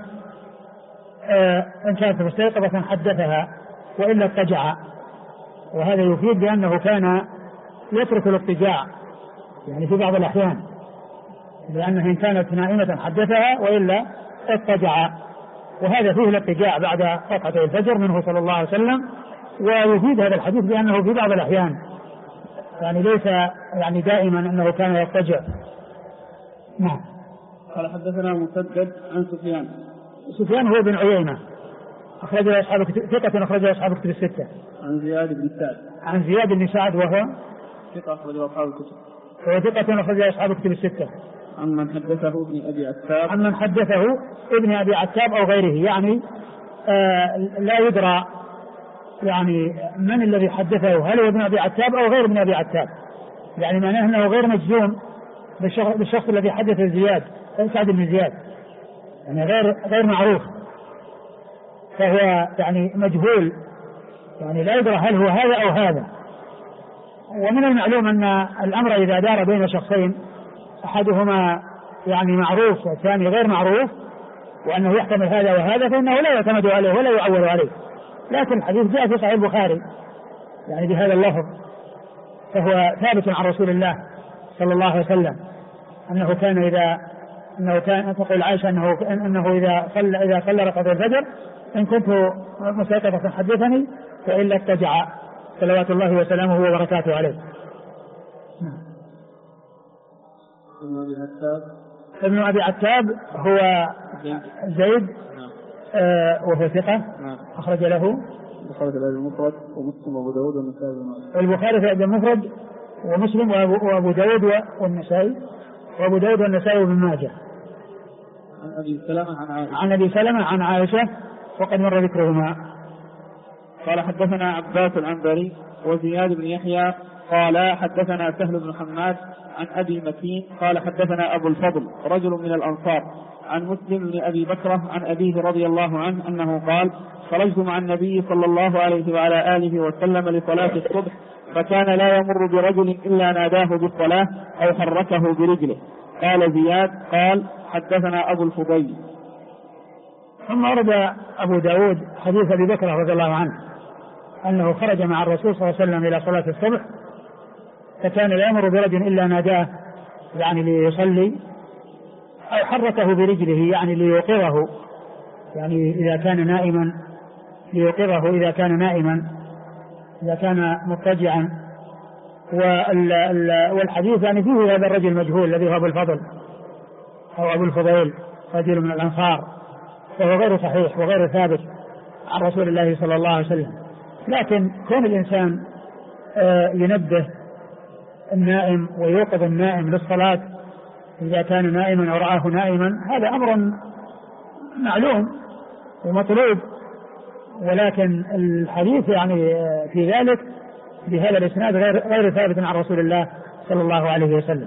إن كانت مستيقظة حدثها وإلا اضطجع، وهذا يفيد بأنه كان يترك الاضطجاع يعني في بعض الأحيان، لأنه إن كانت نائمة حدثها وإلا اضطجع، وهذا فيه الاضطجاع بعد ركعتي الفجر منه صلى الله عليه وسلم. ويفيد هذا الحديث بأنه في بعض الأحيان يعني ليس يعني دائما أنه كان يضطجع. نعم. قال حدثنا مسدد عن سفيان هو بن عيينة أخرجه أصحاب ثقة أخرجه أصحاب كتب الستة. عن زياد بن سعد وهو ثقة أخرجه أصحاب الكتب. هو ثقة أخرجه أصحاب كتب الستة. عمن حدثه ابن أبي عتاب. عمن حدثه ابن أبي عتاب أو غيره، يعني لا يدرى يعني من الذي حدثه، هل هو ابن أبي عتاب أو غير ابن أبي عتاب، يعني معناه أنه غير مجزوم بالشخص الذي حدث زياد سعد بن زياد، يعني غير معروف، فهو يعني مجهول، يعني لا يدرى هل هو هذا أو هذا. ومن المعلوم أن الأمر إذا دار بين شخصين أحدهما يعني معروف والثاني غير معروف وأنه يحتمل هذا وهذا فإنه لا يعتمد عليه ولا يعول عليه. لكن الحديث جاء في صحيح البخاري يعني بهذا اللفظ، فهو ثابت عن رسول الله صلى الله عليه وسلم أنه كان تقول عائشة أنه إذا صلى ركعتي الفجر إن كنت مستيقظة حدثني وإلا اضطجع صلوات الله وسلامه وبركاته عليه. ابن أبي عتاب هو زيد وهو ثقة أخرج له المفرد ومسلم وأبو داود والنسائي البخاري في المفرد ومسلم وأبو داود والنسائي وابن ماجه. عن أبي سلمة عن عائشة وقد مر ذكرهما. قال حدثنا عباس العنبري وزياد بن يحيى قال حدثنا سهل بن حماد عن أبي مكين قال حدثنا أبو الفضل رجل من الأنصار عن مسلم بن أبي بكرة عن أبيه رضي الله عنه أنه قال خرجت مع النبي صلى الله عليه وعلى آله وسلم لصلاة الصبح فكان لا يمر برجل إلا ناداه بالصلاة أو حركه برجله. قال زياد قال حدثنا أبو الفضيل. ثم ورد أبو داود حديث أبي بكر رضي الله عنه أنه خرج مع الرسول صلى الله عليه وسلم إلى صلاة الصبح فكان لا يمر برجل إلا ناداه يعني ليصلي أو حركه برجله يعني ليوقظه، يعني إذا كان نائما ليوقظه إذا كان مضطجعا. والحديث يعني فيه هذا الرجل المجهول الذي هو أبو الفضل أو أبو الفضيل رجل من الأنصار، فهو غير صحيح وغير ثابت عن رسول الله صلى الله عليه وسلم. لكن كون الإنسان ينبه النائم ويوقظ النائم للصلاة إذا كان نائما أو رآه نائما هذا أمر معلوم ومطلوب، ولكن الحديث يعني في ذلك بهذا الإسناد غير ثابت عن رسول الله صلى الله عليه وسلم.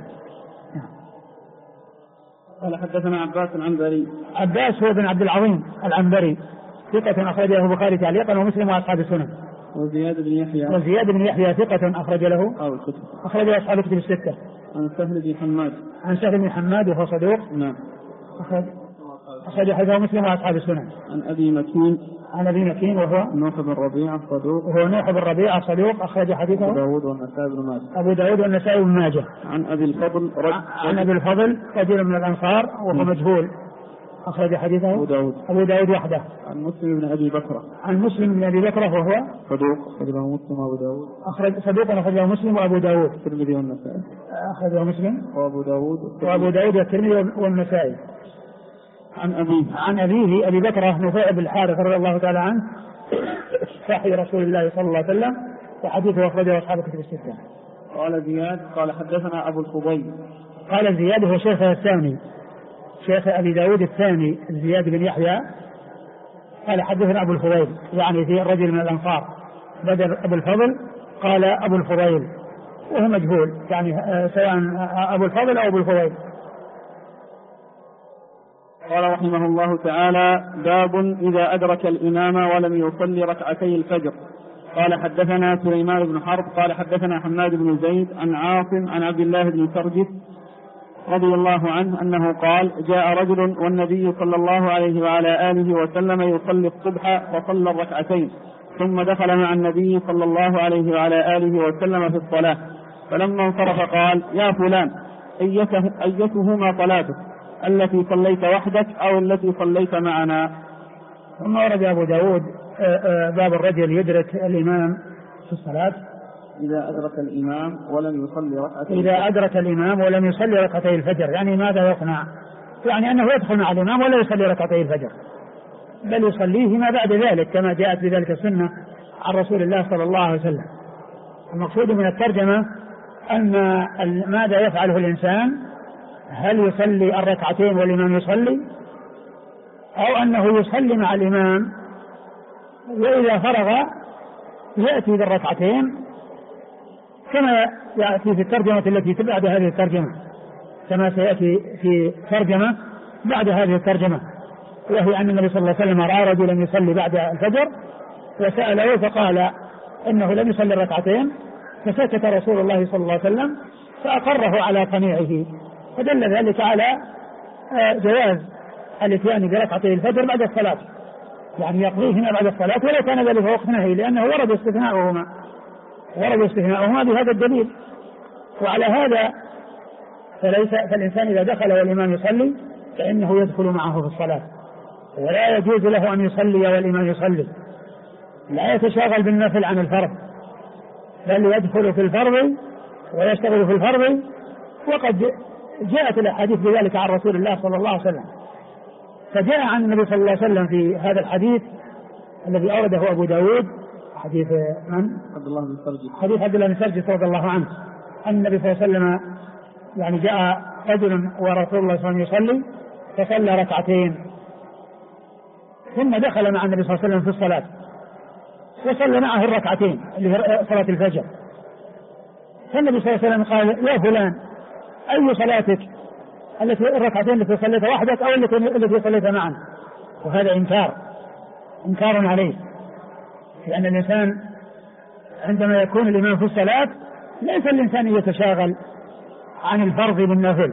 قال حدثنا عباس العنبري. عباس هو بن عبد العظيم العنبري ثقة أخرجه البخاري تعليقا ومسلم وأصحاب السنن. وزياد بن يحيى ثقة أخرج له أخرج أصحاب الكتب الستة. عن سهل بن حماد وهو صدوق. نعم. أخرج حديثه مسلم وأصحاب السنن. عن أبي مكين وهو نوح بن ربيعة صدوق أخرج حديثه أبو داود والنسائي بن ماجه. عن أبي الفضل رجل من الأنصار وهو مجهول أخرج حديثه أبو داود وحده. عن مسلم بن أبي بكرة وهو صدوق أخرجه مسلم وأبو داود. أخرجه مسلم وأبو داود. الترمذي والنسائي. أخرجه مسلم وأبو داود والترمذي والنسائي. عن أبيه أبي بكرة نفيع بن الحارث رضي الله تعالى عنه صاحب رسول الله صلى الله عليه وسلم وحديثه أخرجه أصحاب الكتب الستة. قال زياد قال حدثنا أبو الفضيل. قال زياد هو شيخه الثاني شيخ أبي داود الثاني زياد بن يحيى قال حدثنا أبو الفضيل يعني في الرجل من الأنصار بدل أبو الفضل قال أبو الفضيل وهو مجهول يعني سواء أبو الفضل أو أبو الفضيل قال رحمه الله تعالى: باب إذا أدرك الإمام ولم يصلي ركعتي الفجر. قال حدثنا سليمان بن حرب قال حدثنا حماد بن زيد عن عاصم عن عبد الله بن سرجس رضي الله عنه أنه قال: جاء رجل والنبي صلى الله عليه وعلى آله وسلم يصلي الصبح فصلى الركعتين، ثم دخل مع النبي صلى الله عليه وعلى آله وسلم في الصلاة، فلما انصرف قال: يا فلان، أيتهما صلاتك، التي صليت وحدك أو التي صليت معنا؟ ثم ورد أبو داود باب الرجل يدرك الإمام في الصلاة إذا أدرك الإمام ولم يصلي ركعتي إذا أدرك الإمام ولم يصلي ركعتي الفجر، يعني ماذا يصنع؟ يعني أنه يدخل مع الإمام ولا يصلي ركعتي الفجر، بل يصليه ما بعد ذلك كما جاءت بذلك السنة عن رسول الله صلى الله عليه وسلم. المقصود من الترجمة أن ماذا يفعله الإنسان، هل يصلي الركعتين والإمام يصلي، أو أنه يصلي مع الإمام وإذا فرغ يأتي بالركعتين كما يأتي في الترجمة التي بعد هذه الترجمة، كما سيأتي في ترجمة بعد هذه الترجمة، وهي أن النبي صلى الله عليه وسلم رأى رجلا يصلي بعد الفجر وسأله فقال إنه لم يصلي الركعتين، فسكت رسول الله صلى الله عليه وسلم فأقره على صنيعه، فدل ذلك على جواز الاتيان بركعتي الفجر بعد الصلاة، يعني يقضيهما بعد الصلاة ولو كان ذلك وقت نهي، لأنه ورد استثناؤهما بهذا الدليل. وعلى هذا فالإنسان إذا دخل والإمام يصلي فإنه يدخل معه في الصلاة، ولا يجوز له أن يصلي والإمام يصلي، لا يتشاغل بالنفل عن الفرض، بل يدخل في الفرض ويشتغل في الفرض. وقد جاءت الأحاديث بذلك عن رسول الله صلى الله عليه وسلم، فجاء عن النبي صلى الله عليه وسلم في هذا الحديث الذي أورده أبو داود، حديث من؟ حديث عبد الله بن سرجس رضي الله عنه، أن النبي صلى الله عليه وسلم يعني جاء رجل ورسول الله صلى الله عليه وسلم يصلي فصلى ركعتين، ثم دخل مع النبي صلى الله عليه وسلم في الصلاة وصلى معه الركعتين اللي هي صلاة الفجر، فالنبي صلى الله عليه وسلم قال: يا فلان، أي صلاتك، الركعتين التي صليت وحدك أو التي صليت معنا؟ وهذا إنكار عليه، لأن الإنسان عندما يكون الإمام في الصلاة ليس الإنسان يتشاغل عن الفرض بالنفل.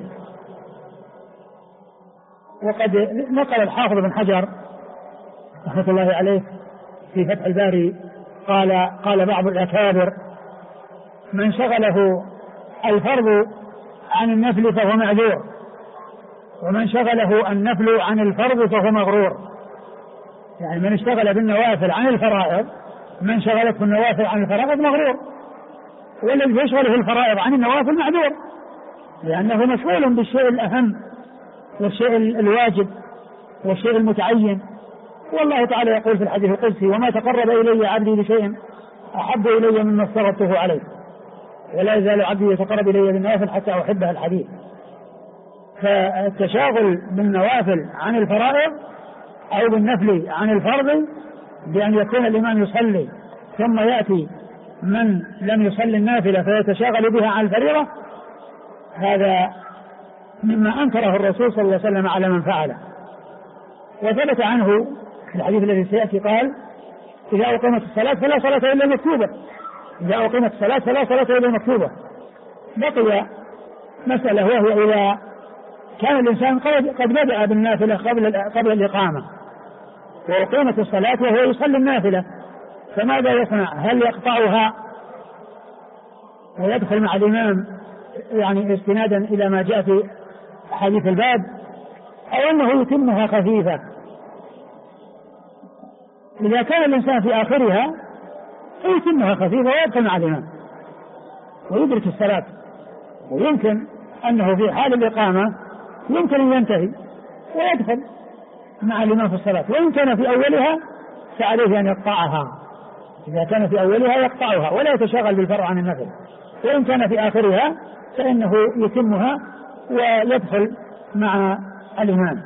وقد نقل الحافظ بن حجر رحمة الله عليه في فتح الباري قال بعض الأكابر: من شغله الفرض عن النفل فهو معذور، ومن شغله النفل عن الفرض فهو مغرور. يعني من اشتغل بالنوافل عن الفرائض، من شغلته النوافل عن الفرائض مغرور، والذي يشغله الفرائض عن النوافل معذور، لأنه مشغول بالشيء الأهم والشيء الواجب والشيء المتعين. والله تعالى يقول في الحديث القدسي: وما تقرب إلي عبدي بشيء أحب إلي مما افترضته عليه، ولا يزال عبدي يتقرب إلي بالنوافل حتى أحبه الحديث. فالتشاغل بالنوافل عن الفرائض أو بالنفل عن الفرض بأن يكون الإمام يصلي ثم يأتي من لم يصلي النافلة فيتشاغل بها عن الفريضة، هذا مما أنكره الرسول صلى الله عليه وسلم على من فعله. وثبت عنه في الحديث الذي سيأتي قال: إذا أقيمت الصلاة فلا صلاة إلا مكتوبة، إذا أقيمت الصلاة فلا صلاة إلا مكتوبة. بقي مسألة، وهي إذا كان الإنسان قد بدأ بالنافلة قبل الإقامة وأقيمت الصلاة وهو يصلي النافلة، فماذا يصنع؟ هل يقطعها ويدخل مع الإمام يعني استنادا إلى ما جاء في حديث الباب، أو أنه يتمها خفيفة؟ إذا كان الإنسان في آخرها فيتمها خفيفة ويدخل مع الإمام ويدرك الصلاة، ويمكن أنه في حال الإقامة يمكن أن ينتهي ويدخل مع الإمام في الصلاة، وإن كان في أولها فعليه أن يقطعها. إذا كان في أولها يقطعها ولا يتشاغل بالفرع عن النفل، وإن كان في آخرها فإنه يتمها ويدخل مع الإمام.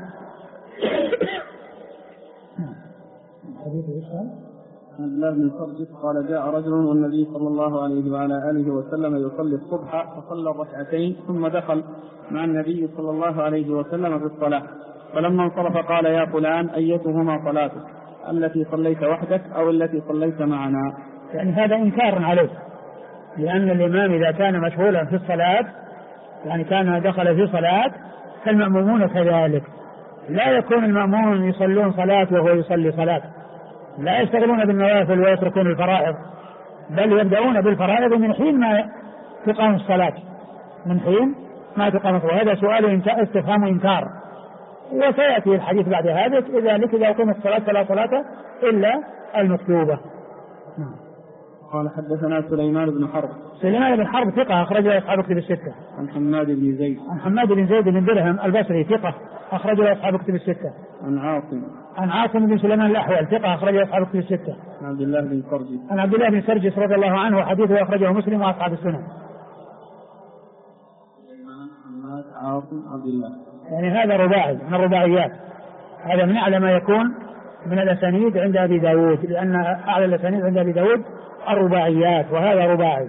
عبد الله بن سرجس قال: جاء رجل والنبي صلى الله عليه وعلى آله وسلم يصلي الصبح فصلى الركعتين، ثم دخل مع النبي صلى الله عليه وسلم في الصلاة، فلما انصرف قال يا فلان أيتهما صلاتك، التي صليت وحدك أو التي صليت معنا؟ يعني هذا إنكار عليه، لأن الإمام إذا كان مشغولا في الصلاة يعني كان دخل في صلاة فالمأمومون كذلك، لا يكون المأمومون يصلون صلاة وهو يصلي صلاة، لا يشتغلون بالنوافل ويتركون الفرائض، بل يبدأون بالفرائض من حين ما تقام الصلاة، من حين ما تقام الصلاة. وهذا سؤال استفهام إنكار، وسيأتي الحديث بعد هذا لذلك إذا أقيمت الصلاة فلا صلاة إلا المكتوبة. قال حدثنا سليمان بن حرب. سليمان بن حرب ثقة أخرج له أصحاب كتب الستة. عن حماد بن زيد. عن حماد بن زيد بن درهم البصري ثقة أخرج له أصحاب كتب الستة. عن عاصم بن سليمان الأحول ثقة أخرج له أصحاب كتب الستة. عن عبد الله بن سرجس. عن عبد الله بن سرجس رضي الله عنه وحديثه أخرجه مسلم وأصحاب السنن. حماد عاصم عبد الله. يعني هذا رباعي من الرباعيات، هذا من أعلى ما يكون من الأسانيد عند أبي داود، لأن أعلى الأسانيد عند أبي داود الرباعيات، وهذا رباعي.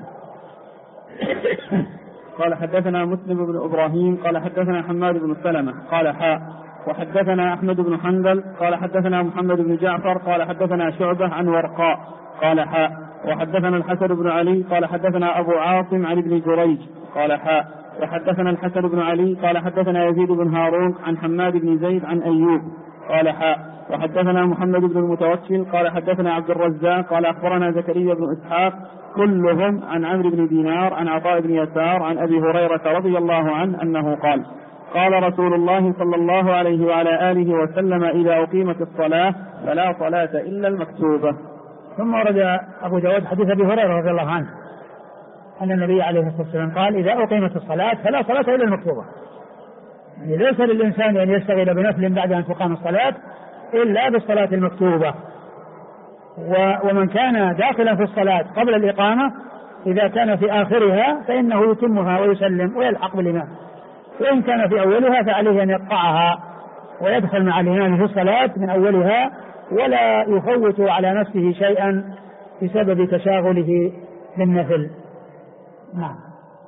قال حدثنا مسلم بن إبراهيم قال حدثنا حماد بن سلمة قال حاء وحدثنا أحمد بن حنبل قال حدثنا محمد بن جعفر قال حدثنا شعبة عن ورقاء قال حاء وحدثنا الحسن بن علي قال حدثنا أبو عاصم عن ابن جريج قال حاء وحدثنا الحسن بن علي قال حدثنا يزيد بن هارون عن حماد بن زيد عن أيوب قال حاء وحدثنا محمد بن المتوكل قال حدثنا عبد الرزاق قال أخبرنا زكريا بن إسحاق كلهم عن عمرو بن دينار عن عطاء بن يسار عن أبي هريرة رضي الله عنه أنه قال قال رسول الله صلى الله عليه وعلى آله وسلم إذا أقيمت الصلاة فلا صلاة إلا المكتوبة. ثم ورد أبو داود حديث أبي هريرة رضي الله عنه أن النبي عليه الصلاة والسلام قال إذا أقيمت الصلاة فلا صلاة إلا المكتوبة، يعني ليس للإنسان أن يشتغل بنفل بعد أن تقام الصلاة إلا بالصلاة المكتوبة. ومن كان داخلا في الصلاة قبل الإقامة إذا كان في آخرها فإنه يتمها ويسلم ويلحق بالإمام، وإن كان في أولها فعليه أن يقطعها ويدخل مع الإمام في الصلاة من أولها ولا يفوت على نفسه شيئا بسبب تشاغله بالنفل. نعم.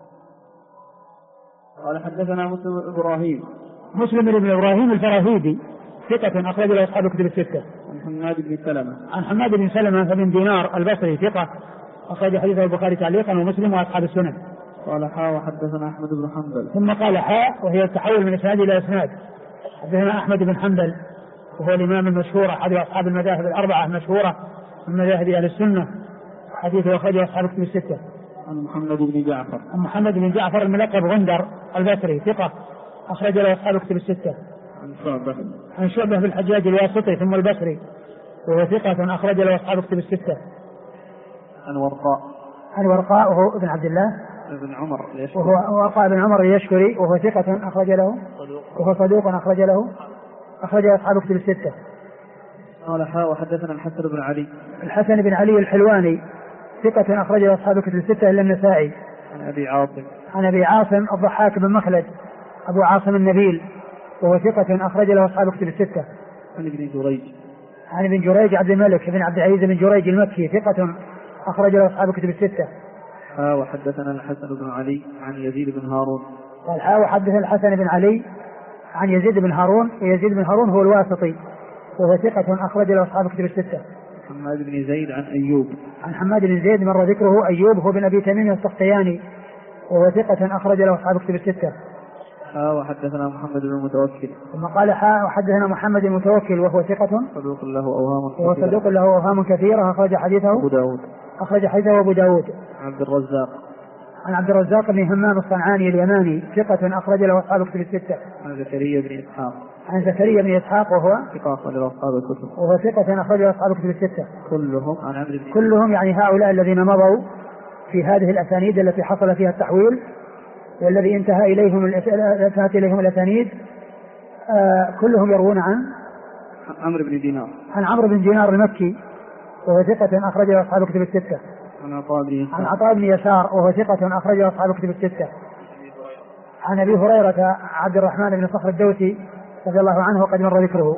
قال حدثنا مسلم بن إبراهيم الفراهيدي ثقة أخرج له أصحاب كتب الستة. عن حماد بن سلمة بن دينار البصري ثقة أخرج حديثه البخاري تعليقا ومسلم وأصحاب السنن. قال حاء وحدثنا أحمد بن حنبل. ثم قال حاء وهي التحول من إسناد إلى إسناد. حدثنا أحمد بن حنبل وهو الإمام المشهور أحد أصحاب المذاهب الأربعة المشهورة من مذاهب أهل السنة، حديثه أخرجه أصحاب كتب الستة. عن محمد بن جعفر الملقب غندر البصري ثقة أخرج له أصحاب كتب الستة. عن شعبة بالحجاج الواسطي ثم البصري وهو ثقة أخرج له أصحاب كتب الستة. عن ورقاء وهو ابن عبد الله ابن عمر وهو ورقاء بن عمر اليشكري وهو ثقة أخرج له وهو صدوق أخرج له أصحاب كتب الستة. قال حاء وحدثنا الحسن بن علي الحلواني ثقة أخرج له أصحاب كتب الستة إلا النسائي. عن أبي عاصم الضحاك بن مخلد أبو عاصم النبيل وهو ثقة أخرج له أصحاب كتب الستة. عن ابن جريج عبد الملك بن عبد العزيز بن جريج المكي ثقة أخرج له أصحاب كتب الستة. وحدثنا الحسن بن علي عن يزيد بن هارون. قال وحدثنا الحسن بن علي عن يزيد بن هارون، ويزيد بن هارون هو الواسطي وهو ثقة أخرج له أصحاب كتب الستة. حماد بن زيد عن أيوب. عن حماد بن زيد مر ذكره أيوب هو بن أبي تميم السختياني وهو ثقة أخرج له أصحاب كتب الستة. وحدثنا محمد بن المتوكل. ثم قال وحدثنا محمد بن المتوكل وهو ثقة صدوق له أوهام كثيرة أخرج حديثه أبو داود. عن عبد الرزاق بن همام الصنعاني اليماني ثقة أخرج له أصحاب كتب الستة. عن زكريا بن إسحاق وهو ثقة أخرج له أصحاب الكتب. وهو ثقة أخرج له أصحاب كتب الستة. كلهم يعني هؤلاء الذين مضوا في هذه الأسانيد التي حصل فيها التحويل والذي انتهت إليهم الأسانيد كلهم يروون عن عمرو بن دينار المكي وهو ثقة أخرج له أصحاب كتب الستة. عن عطاء بن يسار وهو ثقة أخرج له أصحاب كتب الستة. عن أبي هريرة عبد الرحمن بن صخر الدوسي رضي الله عنه وقد مر ذكره.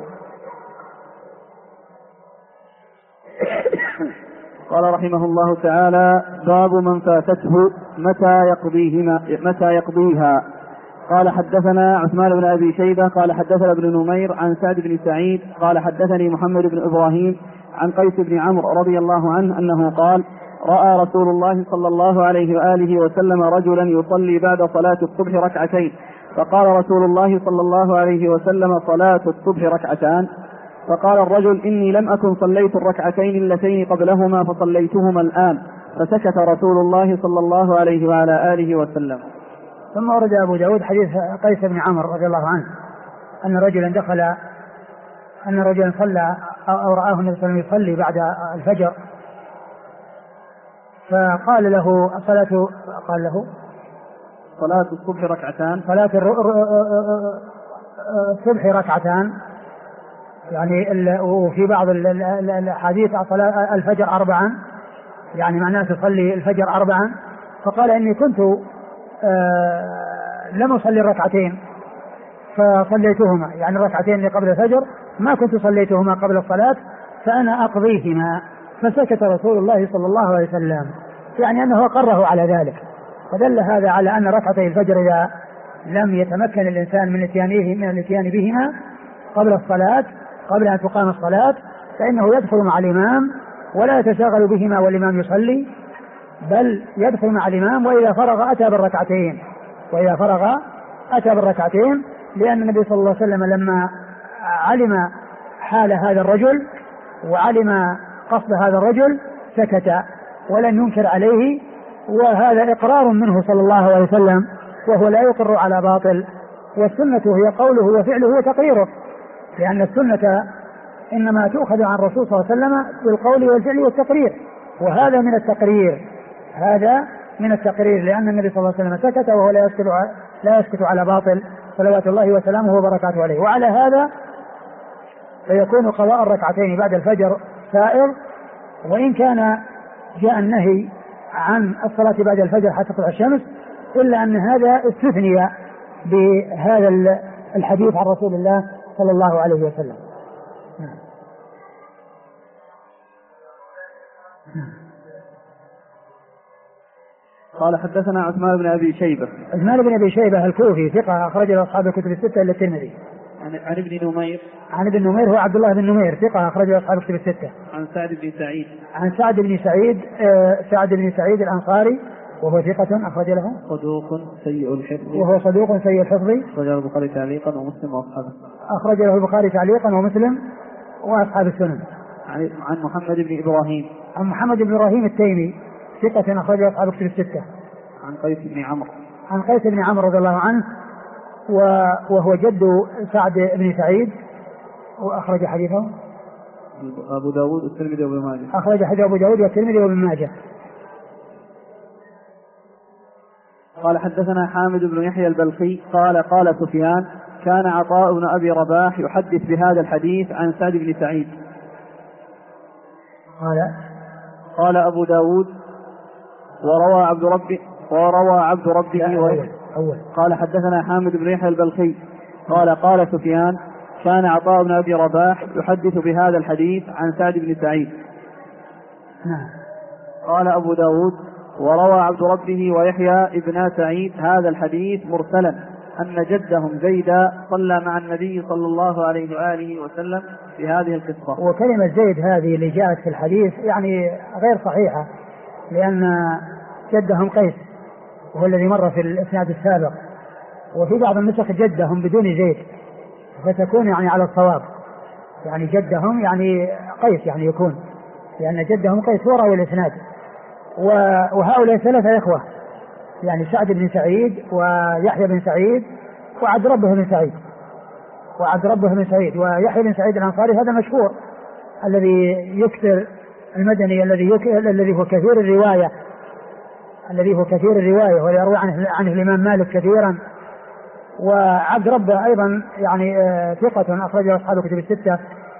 قال رحمه الله تعالى: باب من فاتته متى يقضيها. قال حدثنا عثمان بن أبي شيبة قال حدثنا ابن نمير عن سعد بن سعيد قال حدثني محمد بن إبراهيم عن قيس بن عمرو رضي الله عنه أنه قال رأى رسول الله صلى الله عليه وآله وسلم رجلا يصلي بعد صلاة الصبح ركعتين، فقال رسول الله صلى الله عليه وسلم صلاة الصبح ركعتان؟ فقال الرجل إني لم أكن صليت الركعتين اللتين قبلهما فصليتهما الآن، فسكت رسول الله صلى الله عليه وعلى آله وسلم. ثم ورد أبو داود حديث قيس بن عمرو رضي الله عنه أن رجلا صلى أو رآه النبي صلى الله عليه وسلم يصلي بعد الفجر، فقال له صلاة الصبح ركعتان، صلاة الصبح ركعتان، يعني وفي بعض الحديث صلاة الفجر 4، يعني معناه تصلي الفجر 4. فقال إني كنت لم أصلي الركعتين فصليتهما، يعني الركعتين اللي قبل الفجر ما كنت صليتهما قبل الصلاة فأنا أقضيهما. فسكت رسول الله صلى الله عليه وسلم، يعني أنه أقره على ذلك. فدل هذا على أن ركعتي الفجر إذا لم يتمكن الإنسان من الاتيان بهما قبل الصلاة، قبل أن تقام الصلاة، فإنه يدخل مع الإمام ولا يتشاغل بهما والإمام يصلي، بل يدخل مع الإمام وإذا فرغ أتى بالركعتين، لأن النبي صلى الله عليه وسلم لما علم حال هذا الرجل وعلم قصد هذا الرجل سكت ولن ينكر عليه، وهذا إقرار منه صلى الله عليه وسلم، وهو لا يقر على باطل. والسنة هي قوله وفعله وتقريره، لأن السنة إنما تؤخذ عن الرسول صلى الله عليه وسلم بالقول والفعل والتقرير، وهذا من التقرير، لأن النبي صلى الله عليه وسلم سكت وهو لا يسكت على باطل صلوات الله وسلامه وبركاته عليه. وعلى هذا فيكون قضاء الركعتين بعد الفجر سائر، وإن كان جاء النهي عن الصلاة بعد الفجر حتى تطلع الشمس، إلا أن هذا استثني بهذا الحديث عن رسول الله صلى الله عليه وسلم. قال حدثنا عثمان بن أبي شيبة. عثمان بن أبي شيبة الكوفي ثقة أخرج له أصحاب الكتب الستة إلا الترمذي. عن ابن نمير. عن ابن نمير هو عبد الله بن نمير ثقة أخرج له أصحاب الكتب الستة. عن سعد بن سعيد. عن سعد بن سعيد الأنصاري وهو ثقة أخرج له. صدوق سيء الحفظ. وهو صدوق سيء الحفظ. أخرجه البخاري تعليقا ومسلم وأصحابه. أخرجه البخاري تعليقا ومسلم وأصحاب السنن. عن محمد بن إبراهيم. عن محمد بن إبراهيم التيمي ثقة أخرجه أصحاب الكتب الستة. عن قيس بن عمرو. عن قيس بن عمرو رضي الله عنه وهو جد سعد بن سعيد، وأخرج حديثه أبو داود والترمذي وابن ماجه. أخرج حديث أبو داود والترمذي وابن ماجه. قال حدثنا حامد بن يحيى البلخي قال سفيان كان عطاء بن أبي رباح يحدث بهذا الحديث عن سعد بن سعيد. قال أبو داود وروى عبد ربه قال حدثنا حامد بن يحيى البلخي قال سفيان كان عطاء بن أبي رباح يحدث بهذا الحديث عن سعد بن سعيد. قال أبو داود وروى عبد ربه ويحيى ابن سعيد هذا الحديث مرسلا أن جدهم زيدا صلى مع النبي صلى الله عليه وآله وسلم في هذه القصة. وكلمة زيد هذه اللي جاءت في الحديث يعني غير صحيحة، لأن جدهم قيس وهو الذي مر في الإسناد السابق، وفي بعض النسخ جدهم بدون زيد، فتكون يعني على الصواب، يعني جدهم يعني قيس يعني يكون، لأن جدهم قيس هو راوي الإسناد. وهؤلاء ثلاثة إخوة، يعني سعد بن سعيد ويحيى بن سعيد وعبد ربه بن سعيد ويحيى بن سعيد الأنصاري، هذا مشهور الذي يكثر المدني الذي هو كثير الرواية ويروي عنه الإمام مالك كثيرا. وعبد ربه أيضا يعني ثقة أخرجه أصحاب الكتب الستة.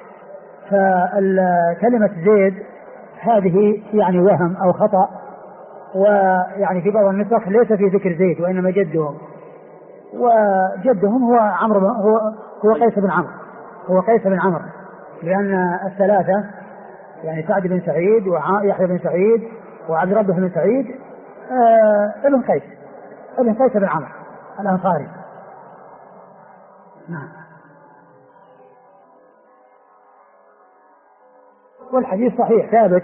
فكلمة زيد هذه يعني وهم أو خطأ، ويعني في بعض النسخ ليس في ذكر زيد وإنما جدهم، وجدهم هو قيس بن عمرو، لأن الثلاثة يعني سعد بن سعيد ويحيى بن سعيد وعبد ربه بن سعيد ابن قيس بن عمرو الأنصاري، نعم. والحديث صحيح ثابت،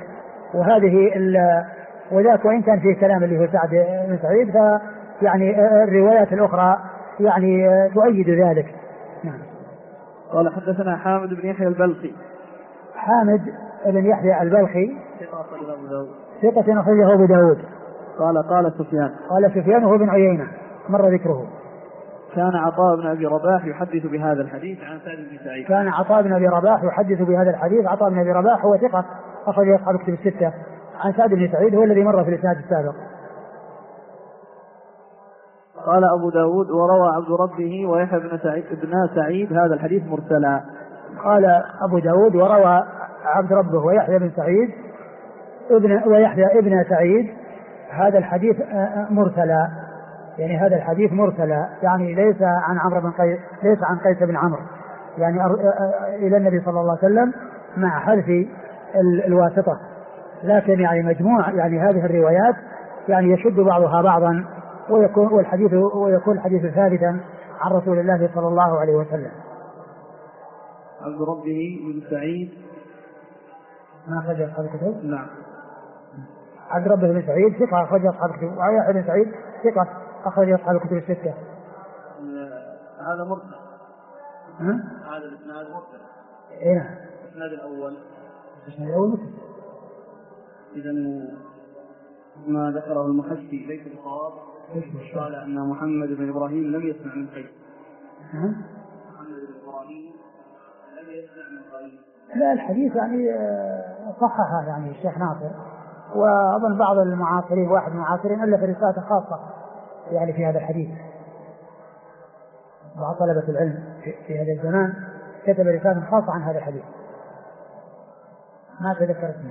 وذاك وإن كان فيه كلام اللي هو سعد بن سعيد، فيعني الروايات الأخرى يعني تؤيد ذلك. نعم. قال حدثنا حامد بن يحيى البلخي. حامد بن يحيى البلخي ثقة أخرجه أبو داود. قال سفيان وهو بن عيينة مر ذكره. كان عطاء بن أبي رباح يحدث بهذا الحديث عن سعد بن سعيد. عطاء بن أبي رباح هو ثقة أخرج أصحاب الكتب الستة. عن سعد بن سعيد هو الذي مر في الإسناد السابق. قال أبو داود وروى عبد ربه ويحيى بن سعيد هذا الحديث مرسلا. قال أبو داود وروى عبد ربه ويحيى بن سعيد ويحيى ابن سعيد هذا الحديث مرسلا، يعني هذا الحديث مرسلا، يعني ليس عن عمرو بن قيس، ليس عن قيس بن عمرو، يعني إلى النبي صلى الله عليه وسلم مع حذف الواسطة، لكن يعني مجموع يعني هذه الروايات يعني يشد بعضها بعضا ويكون الحديث ثابتا عن رسول الله صلى الله عليه وسلم. عبد ربه بن سعيد ما أخرج أصحاب الكتب؟ نعم. عبد ربه بن سعيد ثقة أخرج أصحاب الكتب، ويحيى بن سعيد ثقة أخرج أصحاب الكتب الستة. هذا مرسل. هذا الإسناد مرسل. إيه. الإسناد الأول مرسل. إذا ما ذكره المحشي ليس بصواب. قال أن محمد بن إبراهيم لم يسمع من قيس. محمد بن إبراهيم لم يسمع من قيس. لا، الحديث يعني صححه يعني الشيخ ناصر، وأظن بعض المعاصرين، واحد من المعاصرين ألف رسالة خاصة يعني في هذا الحديث. بعض طلبة العلم في هذا الزمان كتب رسالة خاصة عن هذا الحديث، ما تذكر اسمه.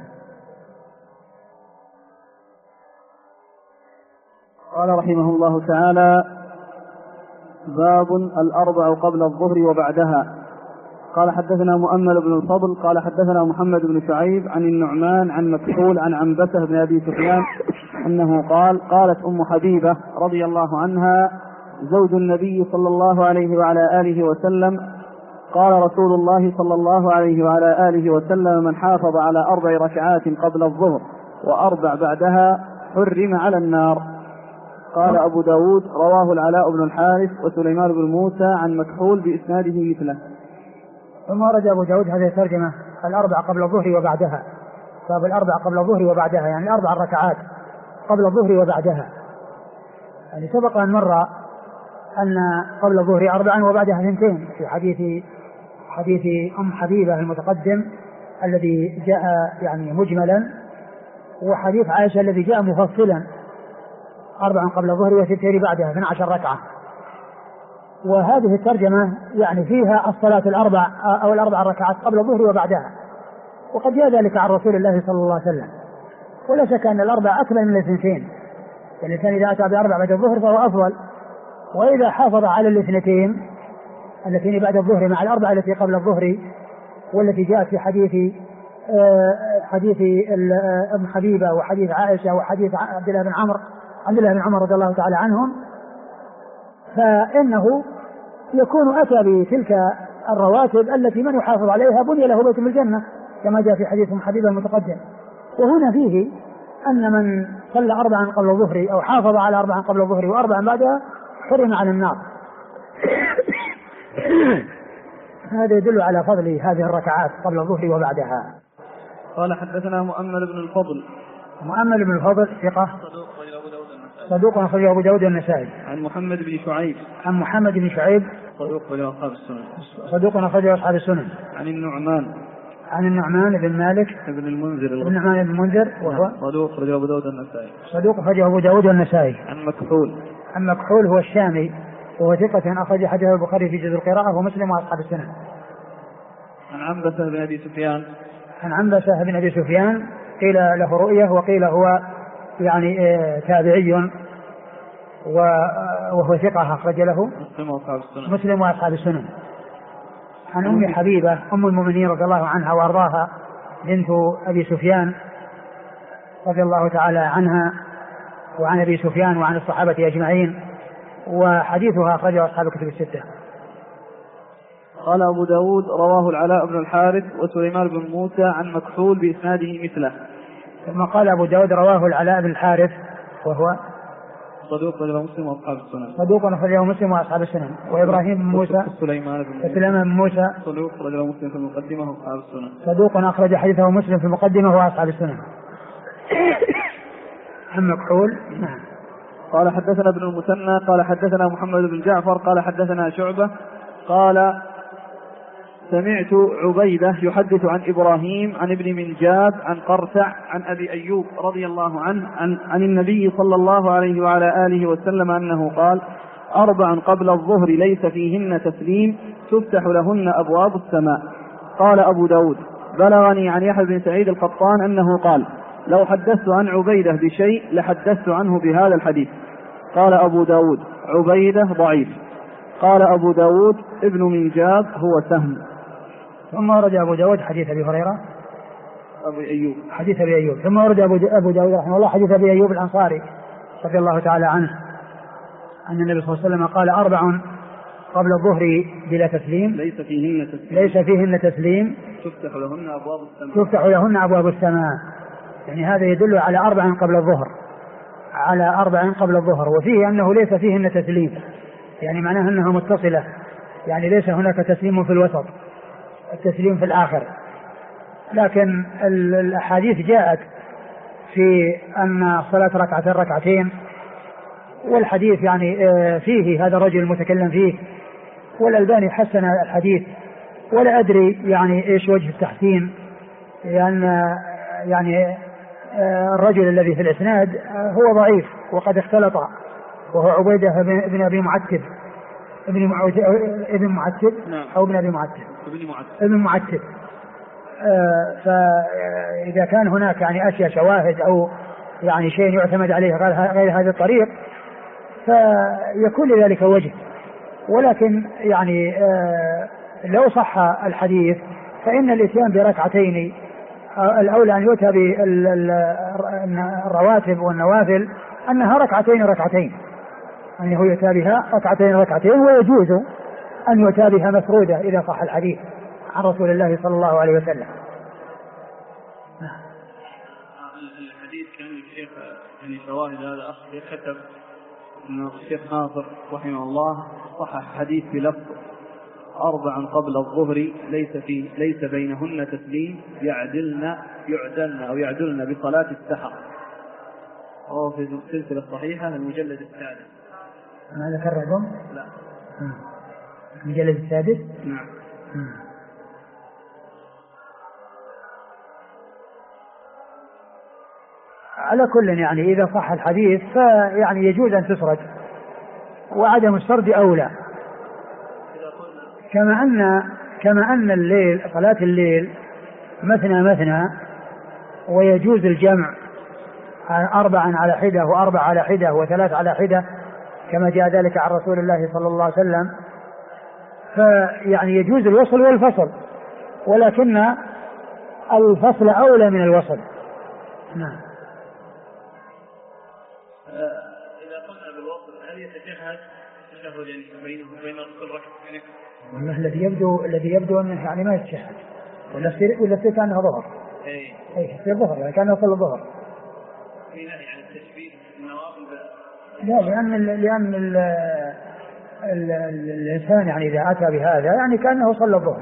قال رحمه الله تعالى: باب الأربع قبل الظهر وبعدها. قال حدثنا مؤمل بن الفضل قال حدثنا محمد بن شعيب عن النعمان عن مكحول عن عنبسة بن أبي سفيان أنه قالت أم حبيبة رضي الله عنها زوج النبي صلى الله عليه وعلى آله وسلم: قال رسول الله صلى الله عليه وعلى آله وسلم: من حافظ على 4 ركعات قبل الظهر و4 بعدها حرم على النار. قال أبو داود: رواه العلاء بن الحارث وسليمان بن موسى عن مكحول بإسناده مثله. ثم ورد أبو داود هذه الترجمة: 4 قبل الظهر وبعدها. باب 4 قبل الظهر وبعدها، يعني 4 ركعات قبل الظهر وبعدها. يعني سبق أن مر أن قبل الظهر 4 وبعدها 2 في حديث أم حبيبة المتقدم الذي جاء يعني مجملا، وحديث عائشة الذي جاء مفصلا: 4 قبل الظهر و2 بعدها 12 ركعة. وهذه الترجمة يعني فيها الصلاة 4 أو 4 ركعات قبل الظهر وبعدها، وقد جاء ذلك عن رسول الله صلى الله عليه وسلم. ولا شك أن 4 أكمل من 2، يعني الإنسان إذا أتى ب4 بعد الظهر فهو أفضل، وإذا حافظ على 2 اللتين بعد الظهر مع 4 التي قبل الظهر والتي جاءت في حديث أم حبيبة وحديث عائشة وحديث عبد الله بن عمر رضي الله تعالى عنهم، فإنه يكون أتى بتلك الرواتب التي من يحافظ عليها بني له بيت في الجنة، كما جاء في حديث أم حبيبة المتقدم. وهنا فيه أن من صلى 4 قبل الظهر أو حافظ على 4 قبل الظهر و4 بعدها حرم على النار. هذا يدل على فضل هذه الركعات قبل الظهر وبعدها. قال حدثنا مؤمل بن الفضل. مؤمل بن الفضل ثقة صدوق أخرجه أبو داود النسائي. عن محمد بن شعيب صدوق أخرجه أصحاب السنن. عن النعمان بن مالك بن المنذر وهو صدوق أخرجه أبو داود النسائي. أخرجه أبو داود النسائي. عن مكحول هو الشامي وهو ثقة أخرج حديثه البخاري في جزء القراءة ومسلم وأصحاب السنن. عن عنبسة بن أبي سفيان قيل له رؤية وقيل هو يعني تابعي، وهو ثقة أخرج له مسلم وأصحاب السنن. عن أم حبيبة أم المؤمنين رضي الله عنها وأرضاها بنت أبي سفيان رضي الله تعالى عنها وعن أبي سفيان وعن الصحابة أجمعين، وحديثها أخرجه أصحاب الكتب الستة. قال أبو داود رواه العلاء بن الحارث وسليمان بن موسى عن مكحول بإسناده مثله. ثم قال أبو داود رواه العلاء بن الحارث وهو صدوق أخرجه مسلم وأصحاب السنن. صدوق أخرجه مسلم وأصحاب السنن. وإبراهيم بن موسى سليمان بن موسى صدوق أخرجه مسلم في المقدمة وأصحاب السنن. صدوق أخرج حديثه مسلم في المقدمة وأصحاب السنن. عن مكحول. نعم. قال حدثنا ابن المثنى قال حدثنا محمد بن جعفر قال حدثنا شعبة قال سمعت عبيدة يحدث عن إبراهيم عن ابن منجاب عن قرتع عن أبي أيوب رضي الله عنه عن النبي صلى الله عليه وعلى آله وسلم أنه قال 4 قبل الظهر ليس فيهن تسليم تفتح لهن أبواب السماء. قال أبو داود بلغني عن يحيى بن سعيد القطان أنه قال لو حدثت عن عبيدة بشيء لحدثت عنه بهذا الحديث. قال أبو داود عبيدة ضعيف. قال أبو داود ابن منجاب هو سهم. ثم ورد أبو داود حديث أبي هريرة حديث أبي أيوب. ثم ورد أبو داود رحمه الله حديث أبي أيوب الأنصاري رضي الله تعالى عنه أن النبي صلى الله عليه وسلم قال 4 قبل الظهر بلا تسليم ليس فيهن تسليم تفتح لهن أبواب السماء. يعني هذا يدل على 4 قبل الظهر وفيه أنه ليس فيهن تسليم، يعني معناه أنها متصلة، يعني ليس هناك تسليم في الوسط، التسليم في الآخر. لكن الأحاديث جاءت في أن الصلاة ركعتين، والحديث يعني فيه هذا الرجل المتكلم فيه، والألباني حسن الحديث، ولا أدري يعني إيش وجه التحسين، لأن يعني الرجل الذي في الإسناد هو ضعيف وقد اختلط، وهو عبيدة بن أبي معتب ابن معتب أو ابن أبي معتب ابن معتب. فإذا كان هناك يعني أشياء شواهد أو يعني شيء يعتمد عليه غير هذا الطريق فيكون لذلك وجه. ولكن يعني لو صح الحديث فإن الإتيان بركعتين الأولى أن يؤتى بالرواتب والنوافل أنها ركعتين، أنه يؤتى بها ركعتين، ويجوز أن يؤتى بها مفرودة إذا صح الحديث عن رسول الله صلى الله عليه وسلم. الحديث كان الشيخ يعني شواهد هذا أخ كتب أن الشيخ ناصر رحمه الله صحح حديث بلفظ 4 قبل الظهر ليس بينهن تسليم يعدلن بصلاة السحر، وهو في السلسلة الصحيحة المجلد السادس. ماذا كررهم؟ لا. المجلد السادس؟ نعم. على كل يعني إذا صح الحديث فيعني يجوز أن تسرد، وعدم السرد أولى. كما أن الليل صلاة الليل مثنى ويجوز الجمع 4 على حدة و4 على حدة و3 على حدة كما جاء ذلك عن رسول الله صلى الله عليه وسلم، فيعني يجوز الوصل والفصل، ولكن الفصل أولى من الوصل. نعم. إذا قلنا بالوصل هل يتشهد التشهد يعني بين كل ركعتين؟ الذي يبدو أنه يعني ما يتشهد، ولا يصير كأنه ظهر. يصير ظهر يعني كأنه صلى الظهر. يعني التشبيه النوافل. لا، لأن الإنسان يعني إذا أتى بهذا يعني كأنه صلى الظهر،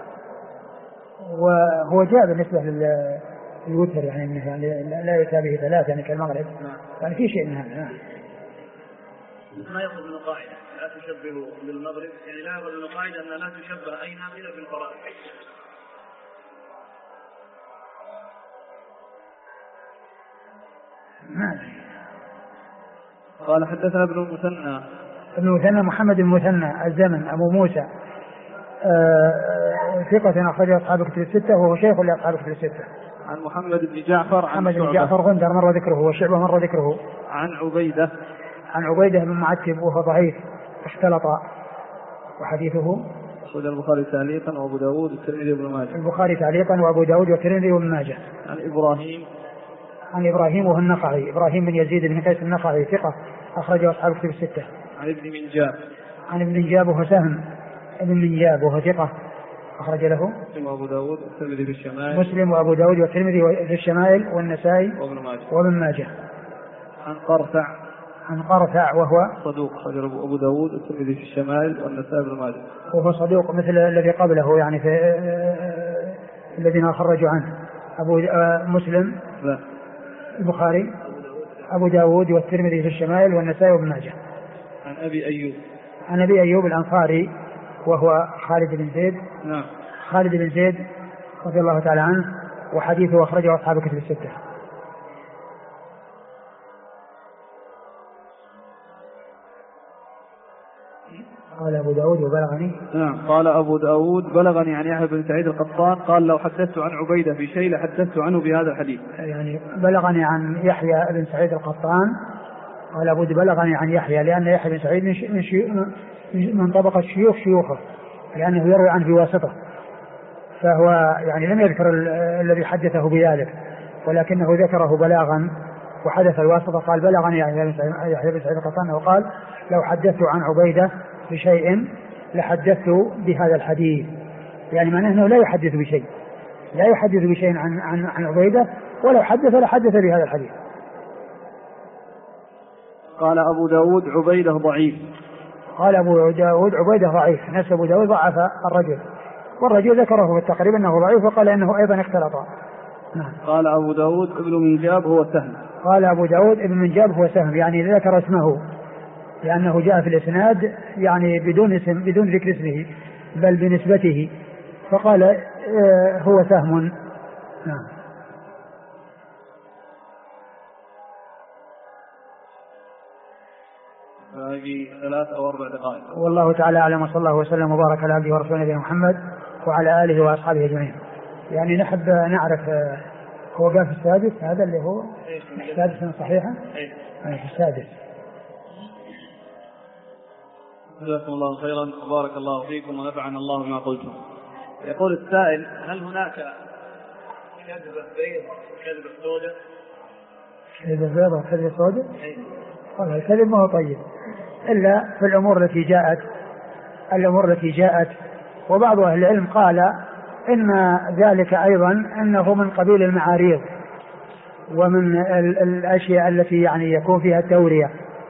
وهو جاء بالنسبة للوتر يعني لا يأتى به 3 يعني كالمغرب، يعني في شيء من هذا. ما يأخذ من قاعدة لا تشبه بالمغرب، يعني لا يأخذ من قاعدة أن لا تشبه أي نافلة بالفرائض. قال حدثنا ابن المثنى محمد بن المثنى الزمن أبو موسى ثقة أخرجه أصحاب الكتب الستة وهو شيخ لأصحاب الكتب الستة. عن محمد بن جعفر غندر مر ذكره وشعبة مر ذكره. عن عبيدة بن معتب وهو ضعيف اختلط، وحديثه أخرج البخاري تعليقا وأبو داود والترمذي وابن ماجه. البخاري تعليقا وأبو داود والترمذي وابن ماجه. عن إبراهيم وهو النخعي، إبراهيم بن يزيد بن قيس النخعي ثقة أخرجه أصحاب الكتب الستة. عن ابن منجاب وهو سهم ابن منجاب وهو ثقة أخرج له مسلم وأبو داود والترمذي في الشمائل. مسلم وأبو داود والترمذي في الشمائل والنسائي وابن ماجه. عن قرثع وهو صدوق أخرج أبو داود والترمذي في الشمائل والنسائي وابن ماجه. وهو صدوق مثل الذي قبله يعني في الذين خرجوا عنه مسلم لا. البخاري أبو داود والترمذي في الشمائل والنسائي وابن ماجه. عن أبي أيوب الأنصاري وهو خالد بن زيد. نعم. خالد بن زيد رضي الله تعالى عنه وحديثه أخرجه أصحاب الكتب الستة. قال أبو داود وبلغني. نعم. قال أبو داود بلغني عن يحيى بن سعيد القطان قال لو حدثت عن عبيدة في شيء لحدثت عنه بهذا الحديث. يعني بلغني عن يحيى بن سعيد القطان قال أبو داود بلغني عن يحيى لأن يحيى بن سعيد من طبقة شيوخه لأنه يروي عنه بواسطة فهو يعني لم يذكر الذي حدثه بذلك ولكنه ذكره بلاغا وحدث الواسطة. قال بلغني يحيى بن سعيد القطان وقال لو حدثت عن عبيدة بشيء لحدثت بهذا الحديث يعني معناه أنه لا يحدث بشيء عن عبيدة ولو حدث لحدث بهذا الحديث. قال أبو داود عبيدة ضعيف. قال أبو داود عبيدة ضعيف. نفس أبو داود ضعف الرجل والرجل ذكره في التقريب أنه ضعيف وقال أنه أيضا اختلط. نعم. قال أبو داود ابن منجاب هو سهم. قال أبو داود ابن منجاب هو سهم يعني ذكر اسمه لأنه جاء في الإسناد يعني بدون ذكر اسمه بل بنسبته فقال هو سهم. نعم. هذه 3 أو 4 دقائق. والله تعالى أعلم وصلى الله وسلم وبارك على عبده ورسوله نبينا محمد وعلى آله وأصحابه أجمعين. يعني نحب نعرف هو قال في السادس هذا اللي هو السادس صحيحة في السادس. جزاكم الله خيرا وبارك الله فيكم ونفعنا الله بما قلتم. يقول السائل هل هناك كذبة بيض وكذبة سوداء؟ كذبة بيض وكذبة سوداء؟ والله الكذب ما هو طيب إلا في الأمور التي جاءت وبعض أهل العلم قال إن ذلك أيضا أنه من قبيل المعاريض ومن الأشياء التي يعني يكون فيها التورية.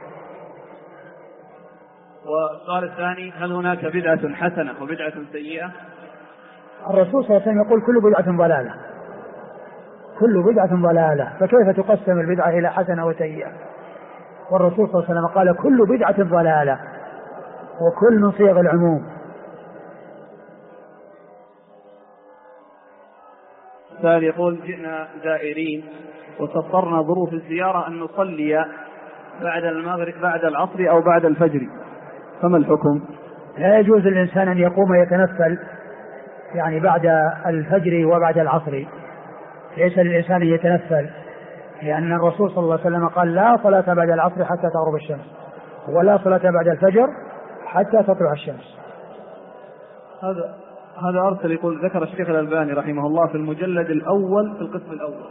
والسؤال الثاني هل هناك بدعة حسنة وبدعة سيئة؟ الرسول صلى الله عليه وسلم يقول كل بدعة ضلالة فكيف تقسم البدعة إلى حسنة وسيئة؟ والرسول صلى الله عليه وسلم قال كل بدعة ضلالة وكل من صيغ العموم. الثاني يقول جئنا زائرين وسطرنا ظروف الزيارة أن نصلي بعد المغرب بعد العصر أو بعد الفجر فما الحكم؟ لا يجوز للإنسان أن يقوم يتنفل يعني بعد الفجر وبعد العصر ليس للإنسان أن يتنفل لأن الرسول صلى الله عليه وسلم قال لا صلاة بعد العصر حتى تغرب الشمس ولا صلاة بعد الفجر حتى تطلع الشمس. هذا أرسل يقول ذكر الشيخ الألباني رحمه الله في المجلد الأول في القسم الأول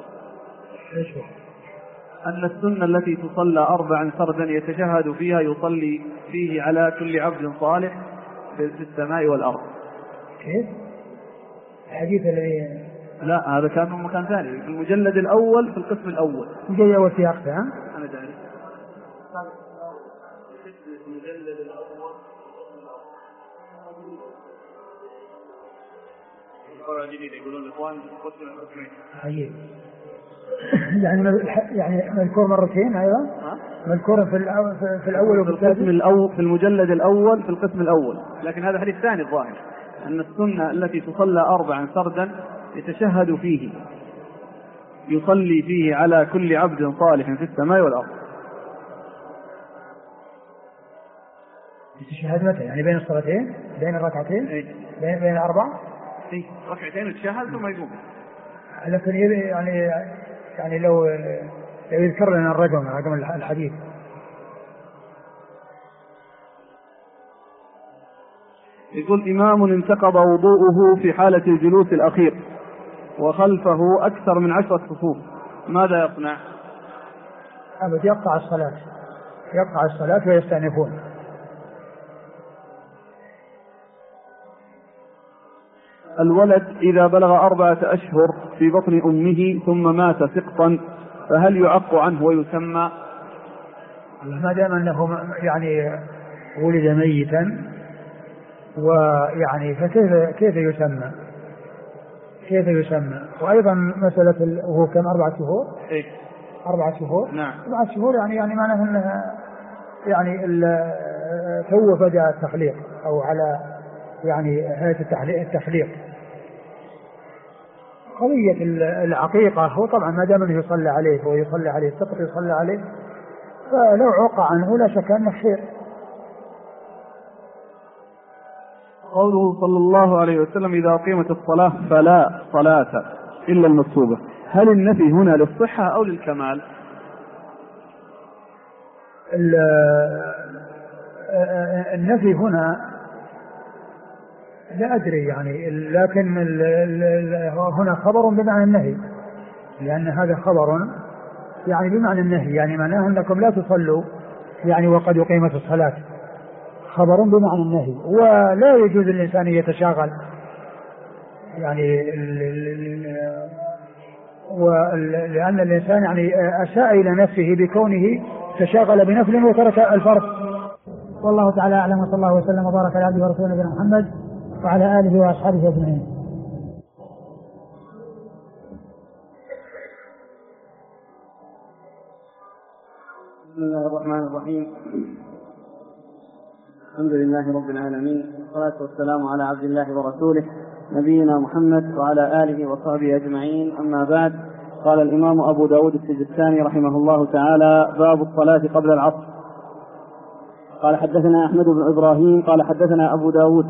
أن السنة التي تصلى 4 سردا يتشهد فيها يصلي فيه على كل عبد صالح في السماء والأرض. كيف؟ الحديث الذي لا هذا كان من مكان ثاني في المجلد الأول في القسم الأول. المجلد الأول في أقصى أنا داري المجلد الأول يقولون الإخوان قسم القسمين. طيب يعني مذكور مرتين أيضا مذكور في الأول وفي القسم الأول في المجلد الأول في القسم الأول لكن هذا حديث ثاني الظاهر أن السنة التي تصلى 4 سردا يتشهد فيه يصلي فيه على كل عبد صالح في السماء والأرض. يتشهد متى؟ يعني بين الصلاتين بين الركعتين بين الأربع ركعتين يتشهد ثم يقوم. لكن يعني لو يذكر لنا الرقم الحديث. يقول إمام انتقض وضوءه في حالة الجلوس الأخير وخلفه أكثر من 10 صفوف ماذا يصنع؟ أبد يقطع الصلاة ويستأنفون. الولد إذا بلغ 4 أشهر في بطن أمه ثم مات سقطا فهل يعق عنه ويسمى؟ ما دام أنه يعني ولد ميتا ويعني فكيف يسمى؟ كيف يسمى؟ وأيضا مسألة وهو كم 4 شهور؟ 4 شهور؟ نعم. 4 شهور يعني معناه أنه يعني تو بدأ التخليق أو على يعني هيئة التخليق. قضية العقيقة هو طبعا ما دام انه يصلى عليه ويصلى عليه سقط يصلى عليه فلو عق عنه لا شك انه خير. قوله صلى الله عليه وسلم إذا قيمت الصلاة فلا صلاة إلا المكتوبة، هل النفي هنا للصحة أو للكمال؟ النفي هنا لا أدري يعني، لكن هنا خبر بمعنى النهي، لأن هذا خبر يعني بمعنى النهي، يعني معناه أنكم لا تصلوا يعني وقد أقيمت الصلاة، خبر بمعنى النهي. ولا يجوز للإنسان يتشاغل يعني لأن الإنسان يعني أساء إلى نفسه بكونه تشاغل بنفل وترك الفرض. والله تعالى أعلم، وصلى الله وسلم وبارك على عبده ورسوله نبينا محمد وعلى آله وأصحابه أجمعين. بسم الله الرحمن الرحيم. الحمد لله رب العالمين، والصلاة والسلام على عبد الله ورسوله نبينا محمد وعلى آله وصحبه أجمعين. أما بعد، قال الإمام أبو داود السجستاني رحمه الله تعالى: باب الصلاة قبل العصر. قال حدثنا أحمد بن إبراهيم قال حدثنا أبو داود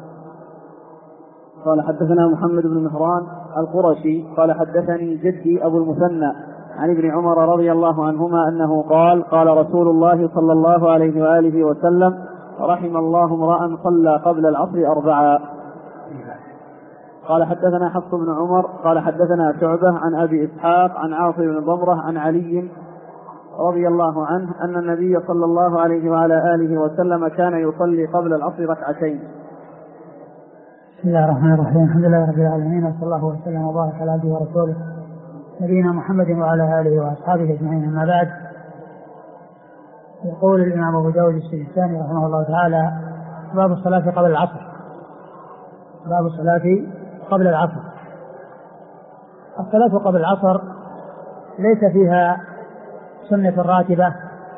قال حدثنا محمد بن مهران القرشي قال حدثني جدي أبو المثنى عن ابن عمر رضي الله عنهما أنه قال: قال رسول الله صلى الله عليه وآله وسلم: رحم الله امرأ صلى قبل العصر 4. قال حدثنا حفص بن عمر قال حدثنا شعبة عن أبي إسحاق عن عاصم بن ضمرة عن علي رضي الله عنه أن النبي صلى الله عليه وعلى آله وسلم كان يصلي قبل العصر 2. بسم الله الرحمن الرحيم. الحمد لله رب العالمين، وصلى الله وسلم وبارك على عبده ورسوله نبينا محمد وعلى آله وأصحابه أجمعين. أما بعد، يقول الإمام أبو داود السجستاني رحمه الله تعالى: باب الصلاة قبل العصر. باب الصلاة قبل العصر. الصلاة قبل العصر ليس فيها سنة راتبة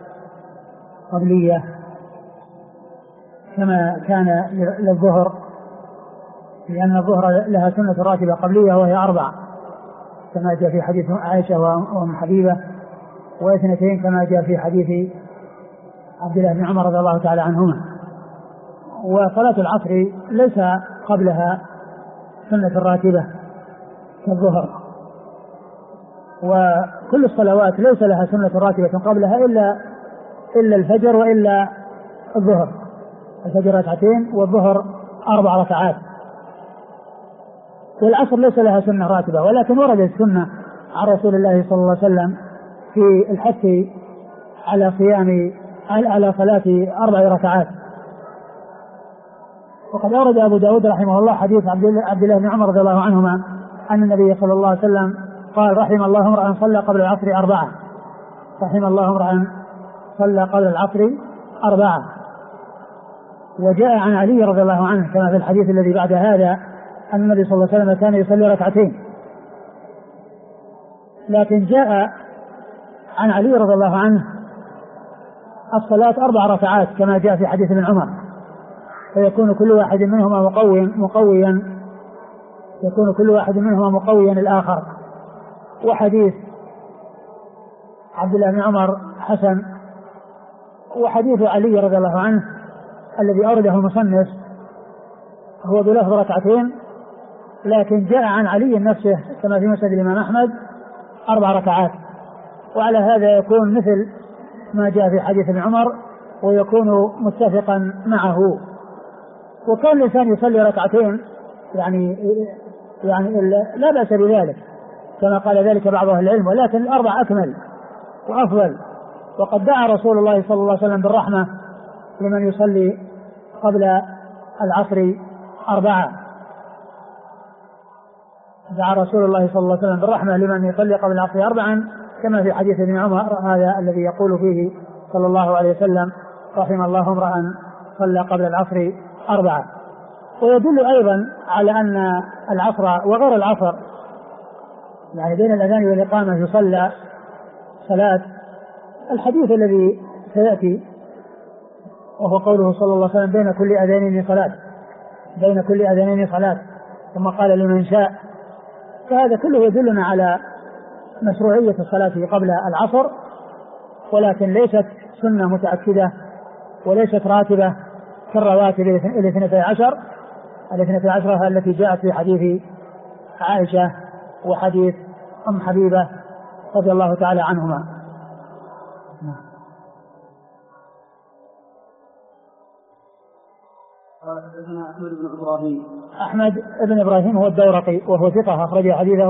قبلية كما كان للظهر، لأن الظهر لها سنة راتبة قبلية وهي 4 كما جاء في حديث عائشة وأم حبيبة، و2 كما جاء في حديث عبد الله بن عمر رضي الله تعالى عنهما. وصلاة العصر ليس قبلها سنة راتبة كالظهر، وكل الصلوات ليس لها سنة راتبة قبلها إلا الفجر وإلا الظهر. الفجر 2 والظهر 4 ركعات. والعصر ليس لها سنة راتبة، ولكن وردت السنة عن رسول الله صلى الله عليه وسلم في الحث على صيام على صلاة 4 ركعات. وقد أورد أبو داود رحمه الله حديث عبد الله بن عمر رضي الله عنهما أن النبي صلى الله عليه وسلم قال: رحم الله امرأ صلى قبل العصر 4. رحم الله امرأ صلى قبل العصر 4. وجاء عن علي رضي الله عنه كما في الحديث الذي بعد هذا أن النبي صلى الله عليه وسلم كان يصلي 2. لكن جاء عن علي رضي الله عنه الصلاة 4 ركعات كما جاء في حديث ابن عمر، فيكون كل واحد منهما مقويا الآخر. وحديث عبد الله بن عمر حسن، وحديث علي رضي الله عنه الذي أورده المصنف هو بلفظ 2، لكن جاء عن علي نفسه كما في مسند الإمام أحمد 4 ركعات. وعلى هذا يكون مثل ما جاء في حديث ابن عمر ويكون متفقا معه. وكان الإنسان يصلي 2 يعني لا بأس بذلك كما قال ذلك بعض أهل العلم، ولكن 4 أكمل وأفضل. وقد دعا رسول الله صلى الله عليه وسلم بالرحمة لمن يصلي قبل العصر 4. دعا رسول الله صلى الله عليه وسلم بالرحمة لمن يصلي قبل العصر 4 كما في حديث ابن عمر هذا الذي يقول فيه صلى الله عليه وسلم رحم الله امرأ صلى قبل العصر 4. ويدل أيضا على أن العصر وغير العصر يعني بين الأذان والإقامة يصلى صلاة الحديث الذي سيأتي وهو قوله صلى الله عليه وسلم بين كل أذانين صلاة ثم قال لمن شاء. فهذا كله يدلنا على مشروعية الصلاة قبل العصر، ولكن ليست سنة متأكدة وليست راتبة كالرواتب 12 التي جاءت في حديث عائشة وحديث أم حبيبة رضي الله تعالى عنهما. أحمد بن إبراهيم هو الدورقي وهو ثقة أخرج حديثه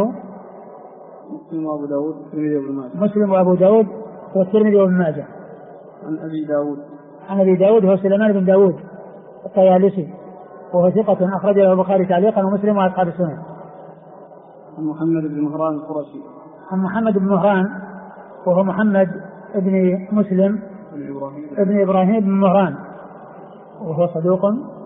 مسلم وأبو داود والترمذي وابن ماجه. عن أبي داود هو سليمان بن داود الطيالسي وهو ثقة أخرج له البخاري تعليقا ومسلم وأصحاب السنن. عن محمد بن مهران القرشي. عن محمد بن مهران وهو محمد بن مسلم ابن إبراهيم بن مهران وهو صدوق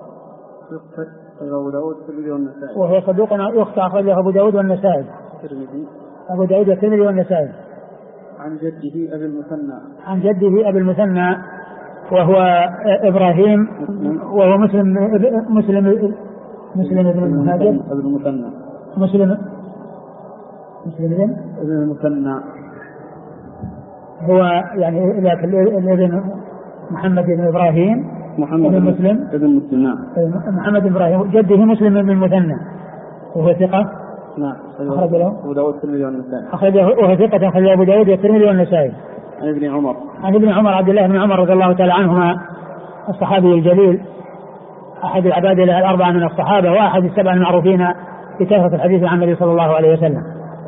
يخطئ أخرجه أبو داود والنسائي. أبو داود والترمذي والنسائي. عن جده أبي المثنى وهو إبراهيم وهو مسلم بن المهاجر مسلم ابن المثنى هو يعني الابن محمد بن إبراهيم بن مسلم محمد بن إبراهيم جده مسلم بن المثنى وهو ثقة. نعم. أخرج له أبو داود والترمذي والنسائي. وهو ثقة أخرج أبو داود والترمذي والنسائي. عن ابن عمر عبد الله بن عمر رضي الله تعالى عنهما الصحابي الجليل أحد العباد له 4 من الصحابة وأحد 7 المعروفين بكثرة الحديث عن النبي صلى الله عليه وسلم.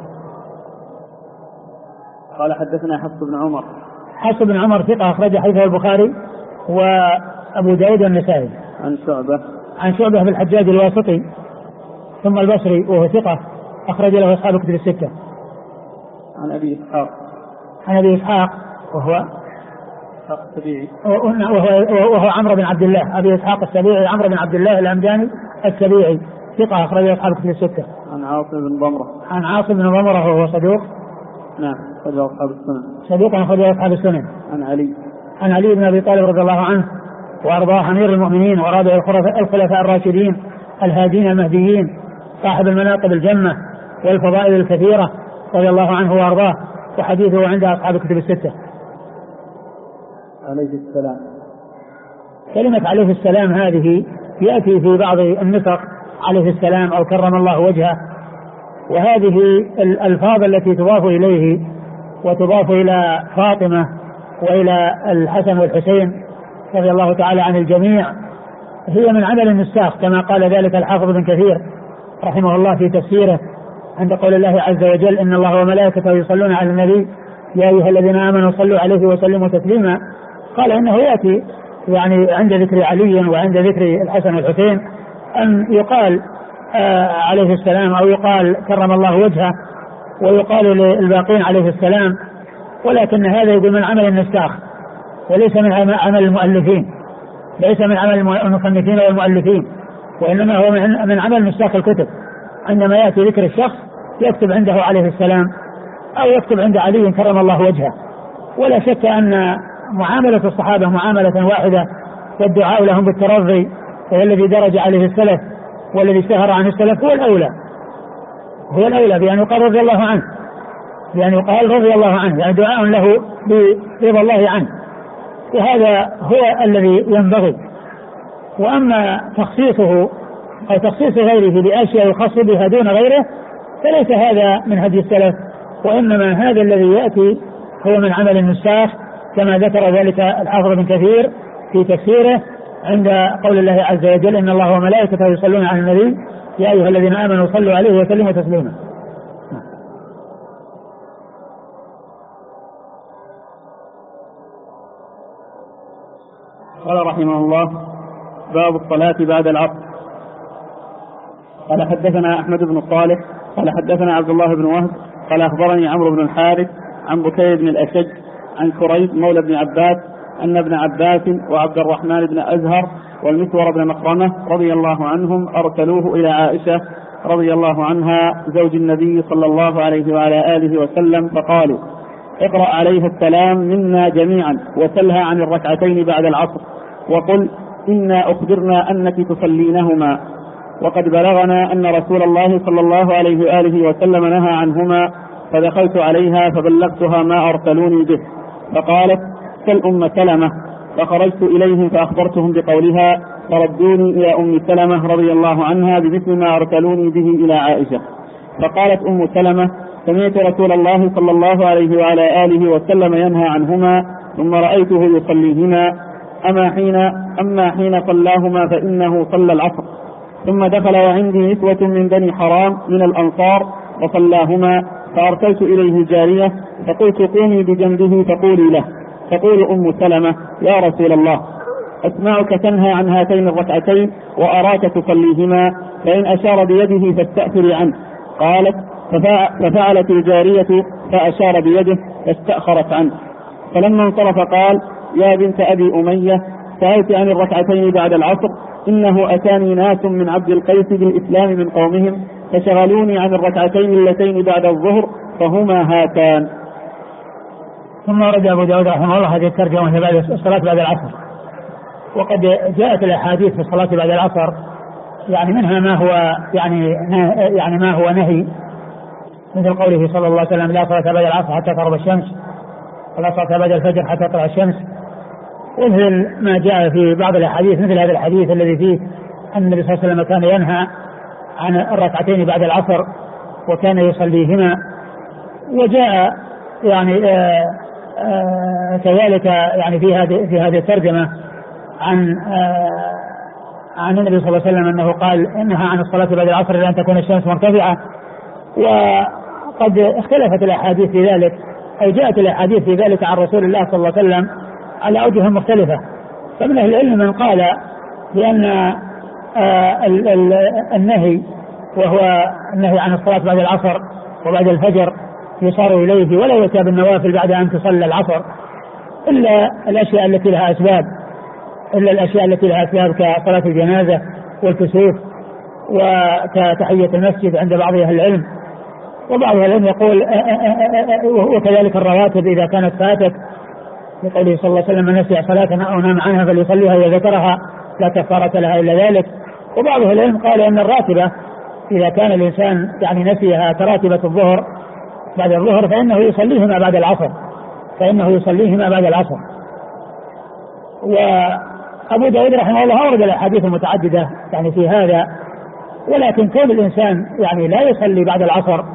قال حدثنا حفص بن عمر ثقة أخرج حديثه البخاري وأبو داود والنسائي. عن شعبة بالحجاج الواسطي ثم البصري وهو ثقة أخرج له أصحاب الكتب الستة. عن أبي إسحاق وهو السبيعي وهو عمرو بن عبد الله أبي إسحاق السبيعي عمرو بن عبد الله الأمداني السبيعي ثقة أخرج له أصحاب الكتب الستة. عن عاصم بن ضمرة وهو صدوق. نعم. صدوق أخرج له أصحاب السنن. عن علي بن أبي طالب رضي الله عنه وأرضاه أمير المؤمنين ورابع الخلفاء الراشدين الهادين المهديين صاحب المناقب الجمة والفضائل الكثيرة رضي الله عنه وأرضاه وحديثه عند أصحاب الكتب الستة. عليه السلام. كلمة عليه السلام هذه يأتي في بعض النسخ عليه السلام أو كرم الله وجهه، وهذه الألفاظ التي تضاف إليه وتضاف إلى فاطمة وإلى الحسن والحسين رضي الله تعالى عن الجميع هي من عمل النساخ كما قال ذلك الحافظ بن كثير رحمه الله في تفسيره عند قول الله عز وجل إن الله وملائكته يصلون على النبي يا أيها الذين آمنوا صلوا عليه وسلموا تسليما. قال إنه يأتي يعني عند ذكر علي وعند ذكر الحسن والحسين أن يقال عليه السلام أو يقال كرم الله وجهه ويقال للباقين عليه السلام، ولكن هذا يقول من عمل النساخ وليس من عمل المؤلفين، ليس من عمل المصنفين والمؤلفين، وإنما هو من عمل نساخ الكتب. عندما يأتي ذكر الشخص يكتب عنده عليه السلام أو يكتب عند علي كرم الله وجهه. ولا شك أن معاملة الصحابة معاملة واحدة والدعاء لهم بالترضي والذي درج عليه السلف والذي اشتهر عن السلف هو الأولى بأن يقال رضي الله عنه، يعني دعاء له برضا الله عنه، وهذا هو الذي ينبغي. وأما تخصيصه أو تخصيص غيره بأشياء يخص بها دون غيره فليس هذا من هدي السلف، وإنما هذا الذي يأتي هو من عمل النساخ كما ذكر ذلك الحافظ بن كثير في تفسيره عند قول الله عز وجل إن الله وملائكته يصلون على النبي يا أيها الذين آمنوا صلوا عليه وسلموا تسليما. قال رحمه الله باب الصلاة بعد العصر. قال حدثنا أحمد بن صالح قال حدثنا عبد الله بن وهب قال أخبرني عمرو بن الحارث عن بكير بن الأشج عن كريب مولى بن عباس أن ابن عباس وعبد الرحمن بن أزهر والمسور بن مخرمة رضي الله عنهم أرسلوه إلى عائشة رضي الله عنها زوج النبي صلى الله عليه وعلى آله وسلم فقالوا: اقرأ عليها السلام منا جميعا وسلها عن الركعتين بعد العصر وقل: إنا أخبرنا أنك تصلينهما، وقد بلغنا أن رسول الله صلى الله عليه وآله وسلم نهى عنهما، فدخلت عليها فبلغتها ما أرسلوني به، فقالت: سل أم سلمة، فخرجت إليهم فأخبرتهم بقولها، فردوني إلى أم سلمة رضي الله عنها بمثل ما أرسلوني به إلى عائشة. فقالت أم سلمة: سمعت رسول الله صلى الله عليه وعلى آله وسلم ينهى عنهما، ثم رأيته يصليهما، أما حين صلاهما فإنه صلى العصر، ثم دخل وعندي نسوة من بني حرام من الأنصار وصلاهما، فأرسلت إليه جارية فقلت: قومي بجنبه فقولي له. تقول أم سلمة: يا رسول الله، أسمعك تنهى عن هاتين الركعتين وأراك تصليهما، فإن أشار بيده فاستأثري عنه. قالت: ففعلت الجارية فأشار بيده فاستأخرت عنه. فلما انصرف قال: يا بنت أبي أمية، سألت عن الركعتين بعد العصر، إنه أتاني ناس من عبد القيس بالإسلام من قومهم فشغلوني عن الركعتين اللتين بعد الظهر فهما هاتان. ثم ورد أبو داود رحمه الله هذه الترجمة بعد الصلاة بعد العصر. وقد جاءت الأحاديث في الصلاة بعد العصر يعني منها ما هو يعني ما هو نهي، مثل قوله صلى الله عليه وسلم: لا صلاة بعد العصر حتى تغرب الشمس، ولا صلاة بعد الفجر حتى تطلع الشمس. ومثل ما جاء في بعض الأحاديث مثل هذا الحديث الذي فيه أن النبي صلى الله عليه وسلم كان ينهى عن الركعتين بعد العصر وكان يصليهما. وجاء يعني كذلك يعني في هذه الترجمة عن النبي صلى الله عليه وسلم أنه قال: إنها عن الصلاة بعد العصر إلى أن تكون الشمس مرتفعة. وقد اختلفت الأحاديث في ذلك، أو جاءت الأحاديث في ذلك عن رسول الله صلى الله عليه وسلم على أوجه مختلفة. فمن أهل العلم من قال بأن النهي، وهو النهي عن الصلاة بعد العصر وبعد الفجر، يصار إليه ولا يؤتى بالنوافل بعد أن تصلى العصر إلا الأشياء التي لها أسباب كصلاة الجنازة والكسوف وكتحية المسجد عند بعض أهل العلم. وبعض أهل العلم يقول وكذلك الرواتب إذا كانت فاتت، لقوله صلى الله عليه وسلم: من نسي صلاة أو نام عنها فليصليها إذا ذكرها لا كفارة لها إلا ذلك. وبعض أهل العلم قال أن الراتبة إذا كان الإنسان يعني نسيها كراتبة الظهر بعد الظهر فإنه يصليهما بعد العصر. وأبو داود رحمه الله أورد الأحاديث المتعددة يعني في هذا، ولكن كون الإنسان يعني لا يصلي بعد العصر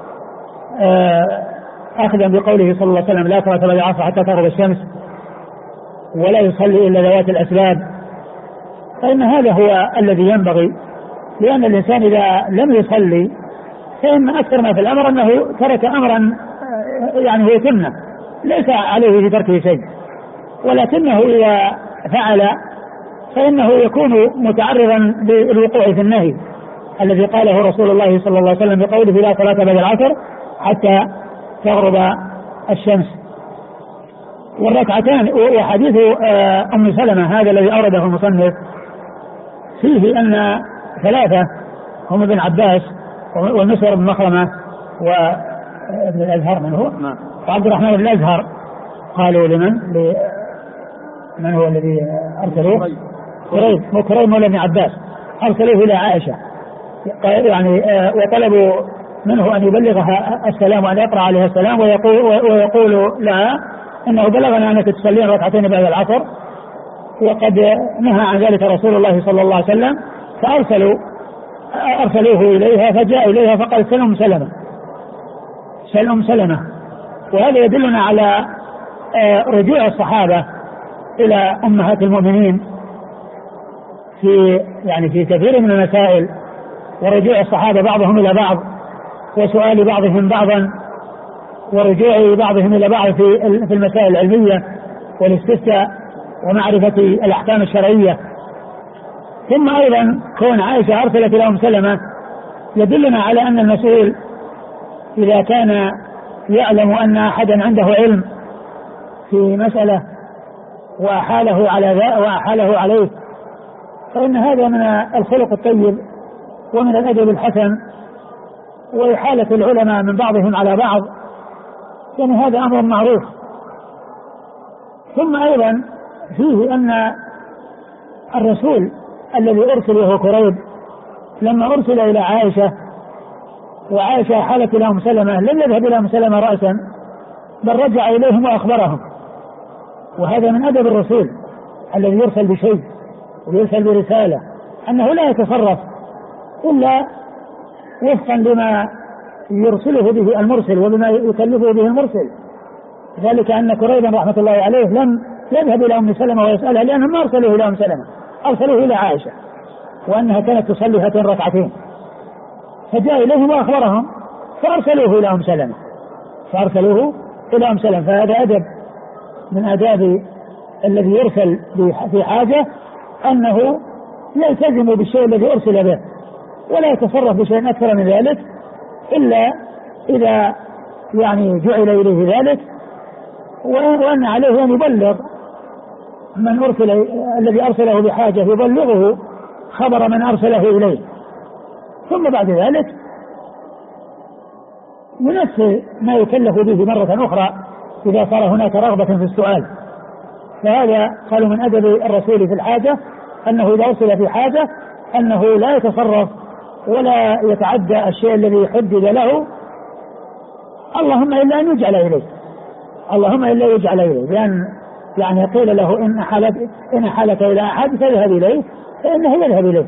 أخذا بقوله صلى الله عليه وسلم: لا صلاة بعد العصر حتى تغرب الشمس، ولا يصلي إلا ذوات الأسباب، فإن هذا هو الذي ينبغي، لأن الإنسان إذا لم يصلي فإن أكثر ما في الأمر أنه ترك أمرا يعني هو سنة ليس عليه في تركه شيء، ولكنه إذا فعل فإنه يكون متعرضا للوقوع في النهي الذي قاله رسول الله صلى الله عليه وسلم بقوله: لا صلاة بعد العصر حتى تغرب الشمس. والركعتان وحديث أم سلمة هذا الذي أورده المصنف فيه أن ثلاثة هم ابن عباس والمسور بن مخرمة وابن الأزهر من هو؟ وعبد الرحمن بن الأزهر. قالوا من هو الذي أرسلوه؟ كريم مولى ابن عباس، أرسلوه إلى عائشة يعني وطلبوا منه أن يبلغها السلام وأن يقرأ عليها السلام ويقول لها إنه بلغنا أنك تصلين ركعتين بعد العصر، وقد نهى عن ذلك رسول الله صلى الله عليه وسلم. فأرسلوه إليها فجاء إليها فقال: سل أم سلمة. وهذا يدلنا على رجوع الصحابة إلى أمهات المؤمنين في كثير من المسائل، ورجوع الصحابة بعضهم إلى بعض، وسؤال بعضهم بعضا، ورجوع بعضهم إلى بعض في المسائل العلمية والاستفتاء ومعرفة الأحكام الشرعية. ثم أيضا كون عائشة أرسلت إلى أم سلمة يدلنا على أن المسؤول إذا كان يعلم أن أحدا عنده علم في مسألة وأحاله عليه فإن هذا من الخلق الطيب ومن الأدب الحسن، وإحالة العلماء من بعضهم على بعض يعني هذا أمر معروف. ثم أيضا فيه أن الرسول الذي أرسل وهو كريب لما أرسل إلى عائشة وعائشة حالت إلى أم سلمة لم يذهب إلى أم سلمة رأسا بل رجع إليهم وأخبرهم، وهذا من أدب الرسول الذي يرسل بشيء ويرسل برسالة أنه لا يتصرف إلا وفقا لما يرسله به المرسل وبما يكلفه به المرسل. ذلك أن كريبا رحمة الله عليه لم يذهب إلى أم سلمة ويسألها لأنهم ما أرسلوه إلى أم سلمة، أرسلوه إلى عائشة وأنها كانت تصلي هاتين ركعتين، فجاء إليهم وأخبرهم فأرسلوه إلى أم سلمة. فهذا أدب من آداب الذي يرسل في حاجة أنه يلتزم بالشيء الذي أرسل به ولا يتصرف بشيء أكثر من ذلك إلا إذا يعني جعل إليه ذلك، وأن عليه أن يبلغ من أرسل الذي أرسله بحاجة يبلغه خبر من أرسله إليه، ثم بعد ذلك ينفذ ما يكلف به مرة أخرى إذا صار هناك رغبة في السؤال. فهذا قالوا من أدب الرسول في الحاجة أنه إذا أرسل في حاجة أنه لا يتصرف ولا يتعدى الشيء الذي حدد له، اللهم إلا أن يجعل إليه، لأن يعني قيل له إن حالك إلى أحد فاذهب إليه فإنه يذهب إليه.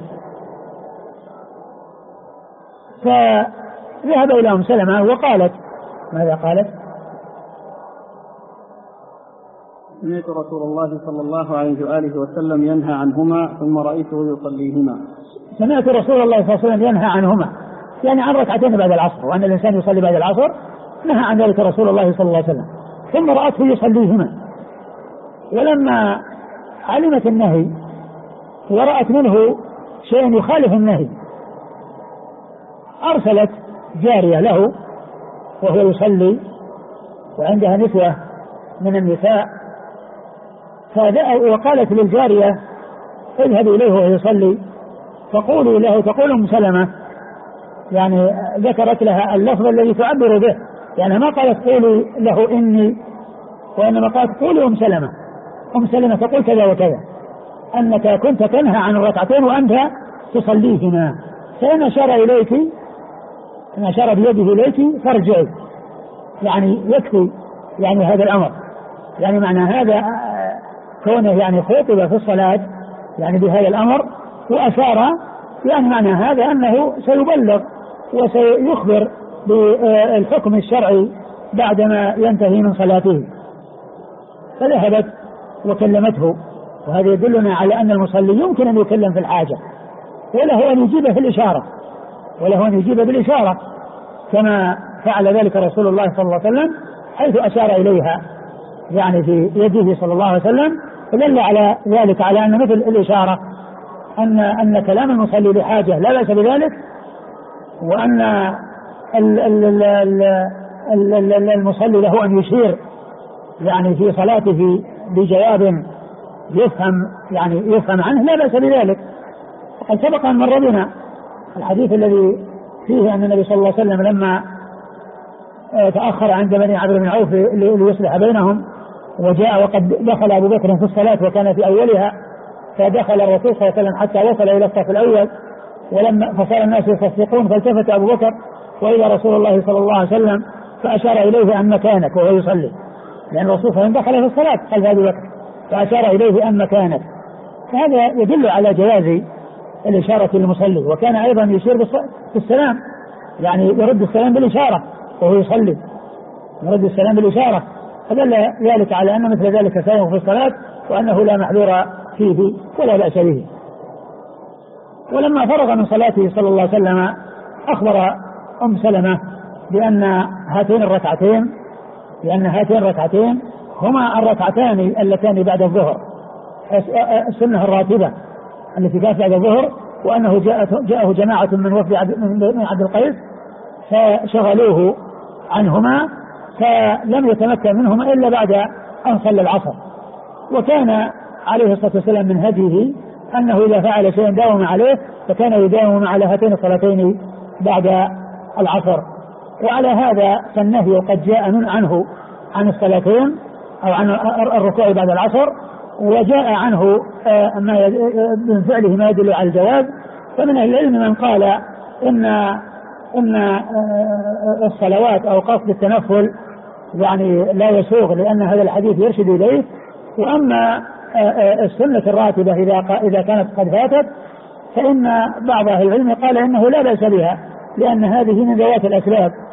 فذهب إلى أم سلمة وقالت ماذا قالت؟ سمعت رسول الله صلى الله عليه وآله وسلم ينهى عنهما ثم رأيته يصليهما. سمعت رسول الله صلى الله عليه وسلم ينهى عنهما يعني عن ركعتين بعد العصر، وأن الإنسان يصلي بعد العصر نهى عن ذلك رسول الله صلى الله عليه وسلم، ثم رأته يصليهما. ولما علمت النهي ورأت منه شيء يخالف النهي أرسلت جارية له وهو يصلي وعندها نسوة من النساء، وقالت للجارية اذهب إليه وهو يصلي فقولوا له، تقول أم سلمة يعني ذكرت لها اللفظ الذي تعبر به، يعني ما قالت قولي له إني، وإنما قالت قولي أم سلمة تقول كذا وكذا أنك كنت تنهى عن الركعتين وأنت تصليهما، فإن أشار بيده إليك فارجعي، يعني يكفي يعني هذا الأمر، يعني معنى هذا كونه يعني خطب في الصلاة يعني بهذا الأمر وأشار، يعني معنى هذا أنه سيبلغ وسيخبر بالحكم الشرعي بعدما ينتهي من صلاته. فذهبت وكلمته، وهذا يدلنا على أن المصلي يمكن أن يكلم في الحاجة وله أن يجيب في الإشارة، وله أن يجيب بالإشارة كما فعل ذلك رسول الله صلى الله عليه وسلم حيث أشار إليها يعني في يده صلى الله عليه وسلم، فدل على ذلك على أن مثل الإشارة أن كلام المصلي لحاجة لا بأس بذلك، وأن المصلي له أن يشير يعني في صلاته بجواب يفهم عنه لا بأس بذلك. وقد سبق أن مر بنا الحديث الذي فيه أن النبي صلى الله عليه وسلم لما تأخر عند بني عبد بن عوف ليصلح بينهم وجاء وقد دخل أبو بكر في الصلاة وكان في أولها، فدخل الرسول صلى الله عليه وسلم حتى وصل إلى الصف الأول، ولما فصار الناس يصفقون فالتفت أبو بكر وإلى رسول الله صلى الله عليه وسلم فأشار إليه أن مكانك وهو يصلي، لأن الرسول صلى الله عليه وسلم دخل في الصلاة خلف أبي بكر فأشار إليه أن مكانك، فهذا يدل على جواز الإشارة للمصلي. وكان أيضا يشير بالسلام، يعني يرد السلام بالإشارة وهو يصلي، يرد السلام بالإشارة، فدل ذلك على أن مثل ذلك سائغ في الصلاة وأنه لا محذور فيه ولا بأس به. ولما فرغ من صلاته صلى الله عليه وسلم أخبر أم سلمة بأن هاتين الركعتين هما الركعتان اللتان بعد الظهر، السنة الراتبة التي كانت بعد الظهر وأنه جاءه جماعة من وفد من عبد القيس فشغلوه عنهما فلم يتمكن منهما إلا بعد أن صلى العصر. وكان عليه الصلاة والسلام من هديه أنه إذا فعل شيئا داوم عليه فكان يداوم على هاتين الصلاتين بعد العصر. وعلى هذا فالنهي قد جاء عنه عن الصلاتين أو عن الركوع بعد العصر، وجاء عنه من فعله ما يدل على الجواز. فمن أهل العلم من قال إن الصلوات أو قصد التنفل يعني لا يسوغ لأن هذا الحديث يرشد إليه. وأما السنة الراتبة إذا كانت قد فاتت فإن بعض أهل العلم قال إنه لا بأس بها، لأن هذه من ذوات الأسباب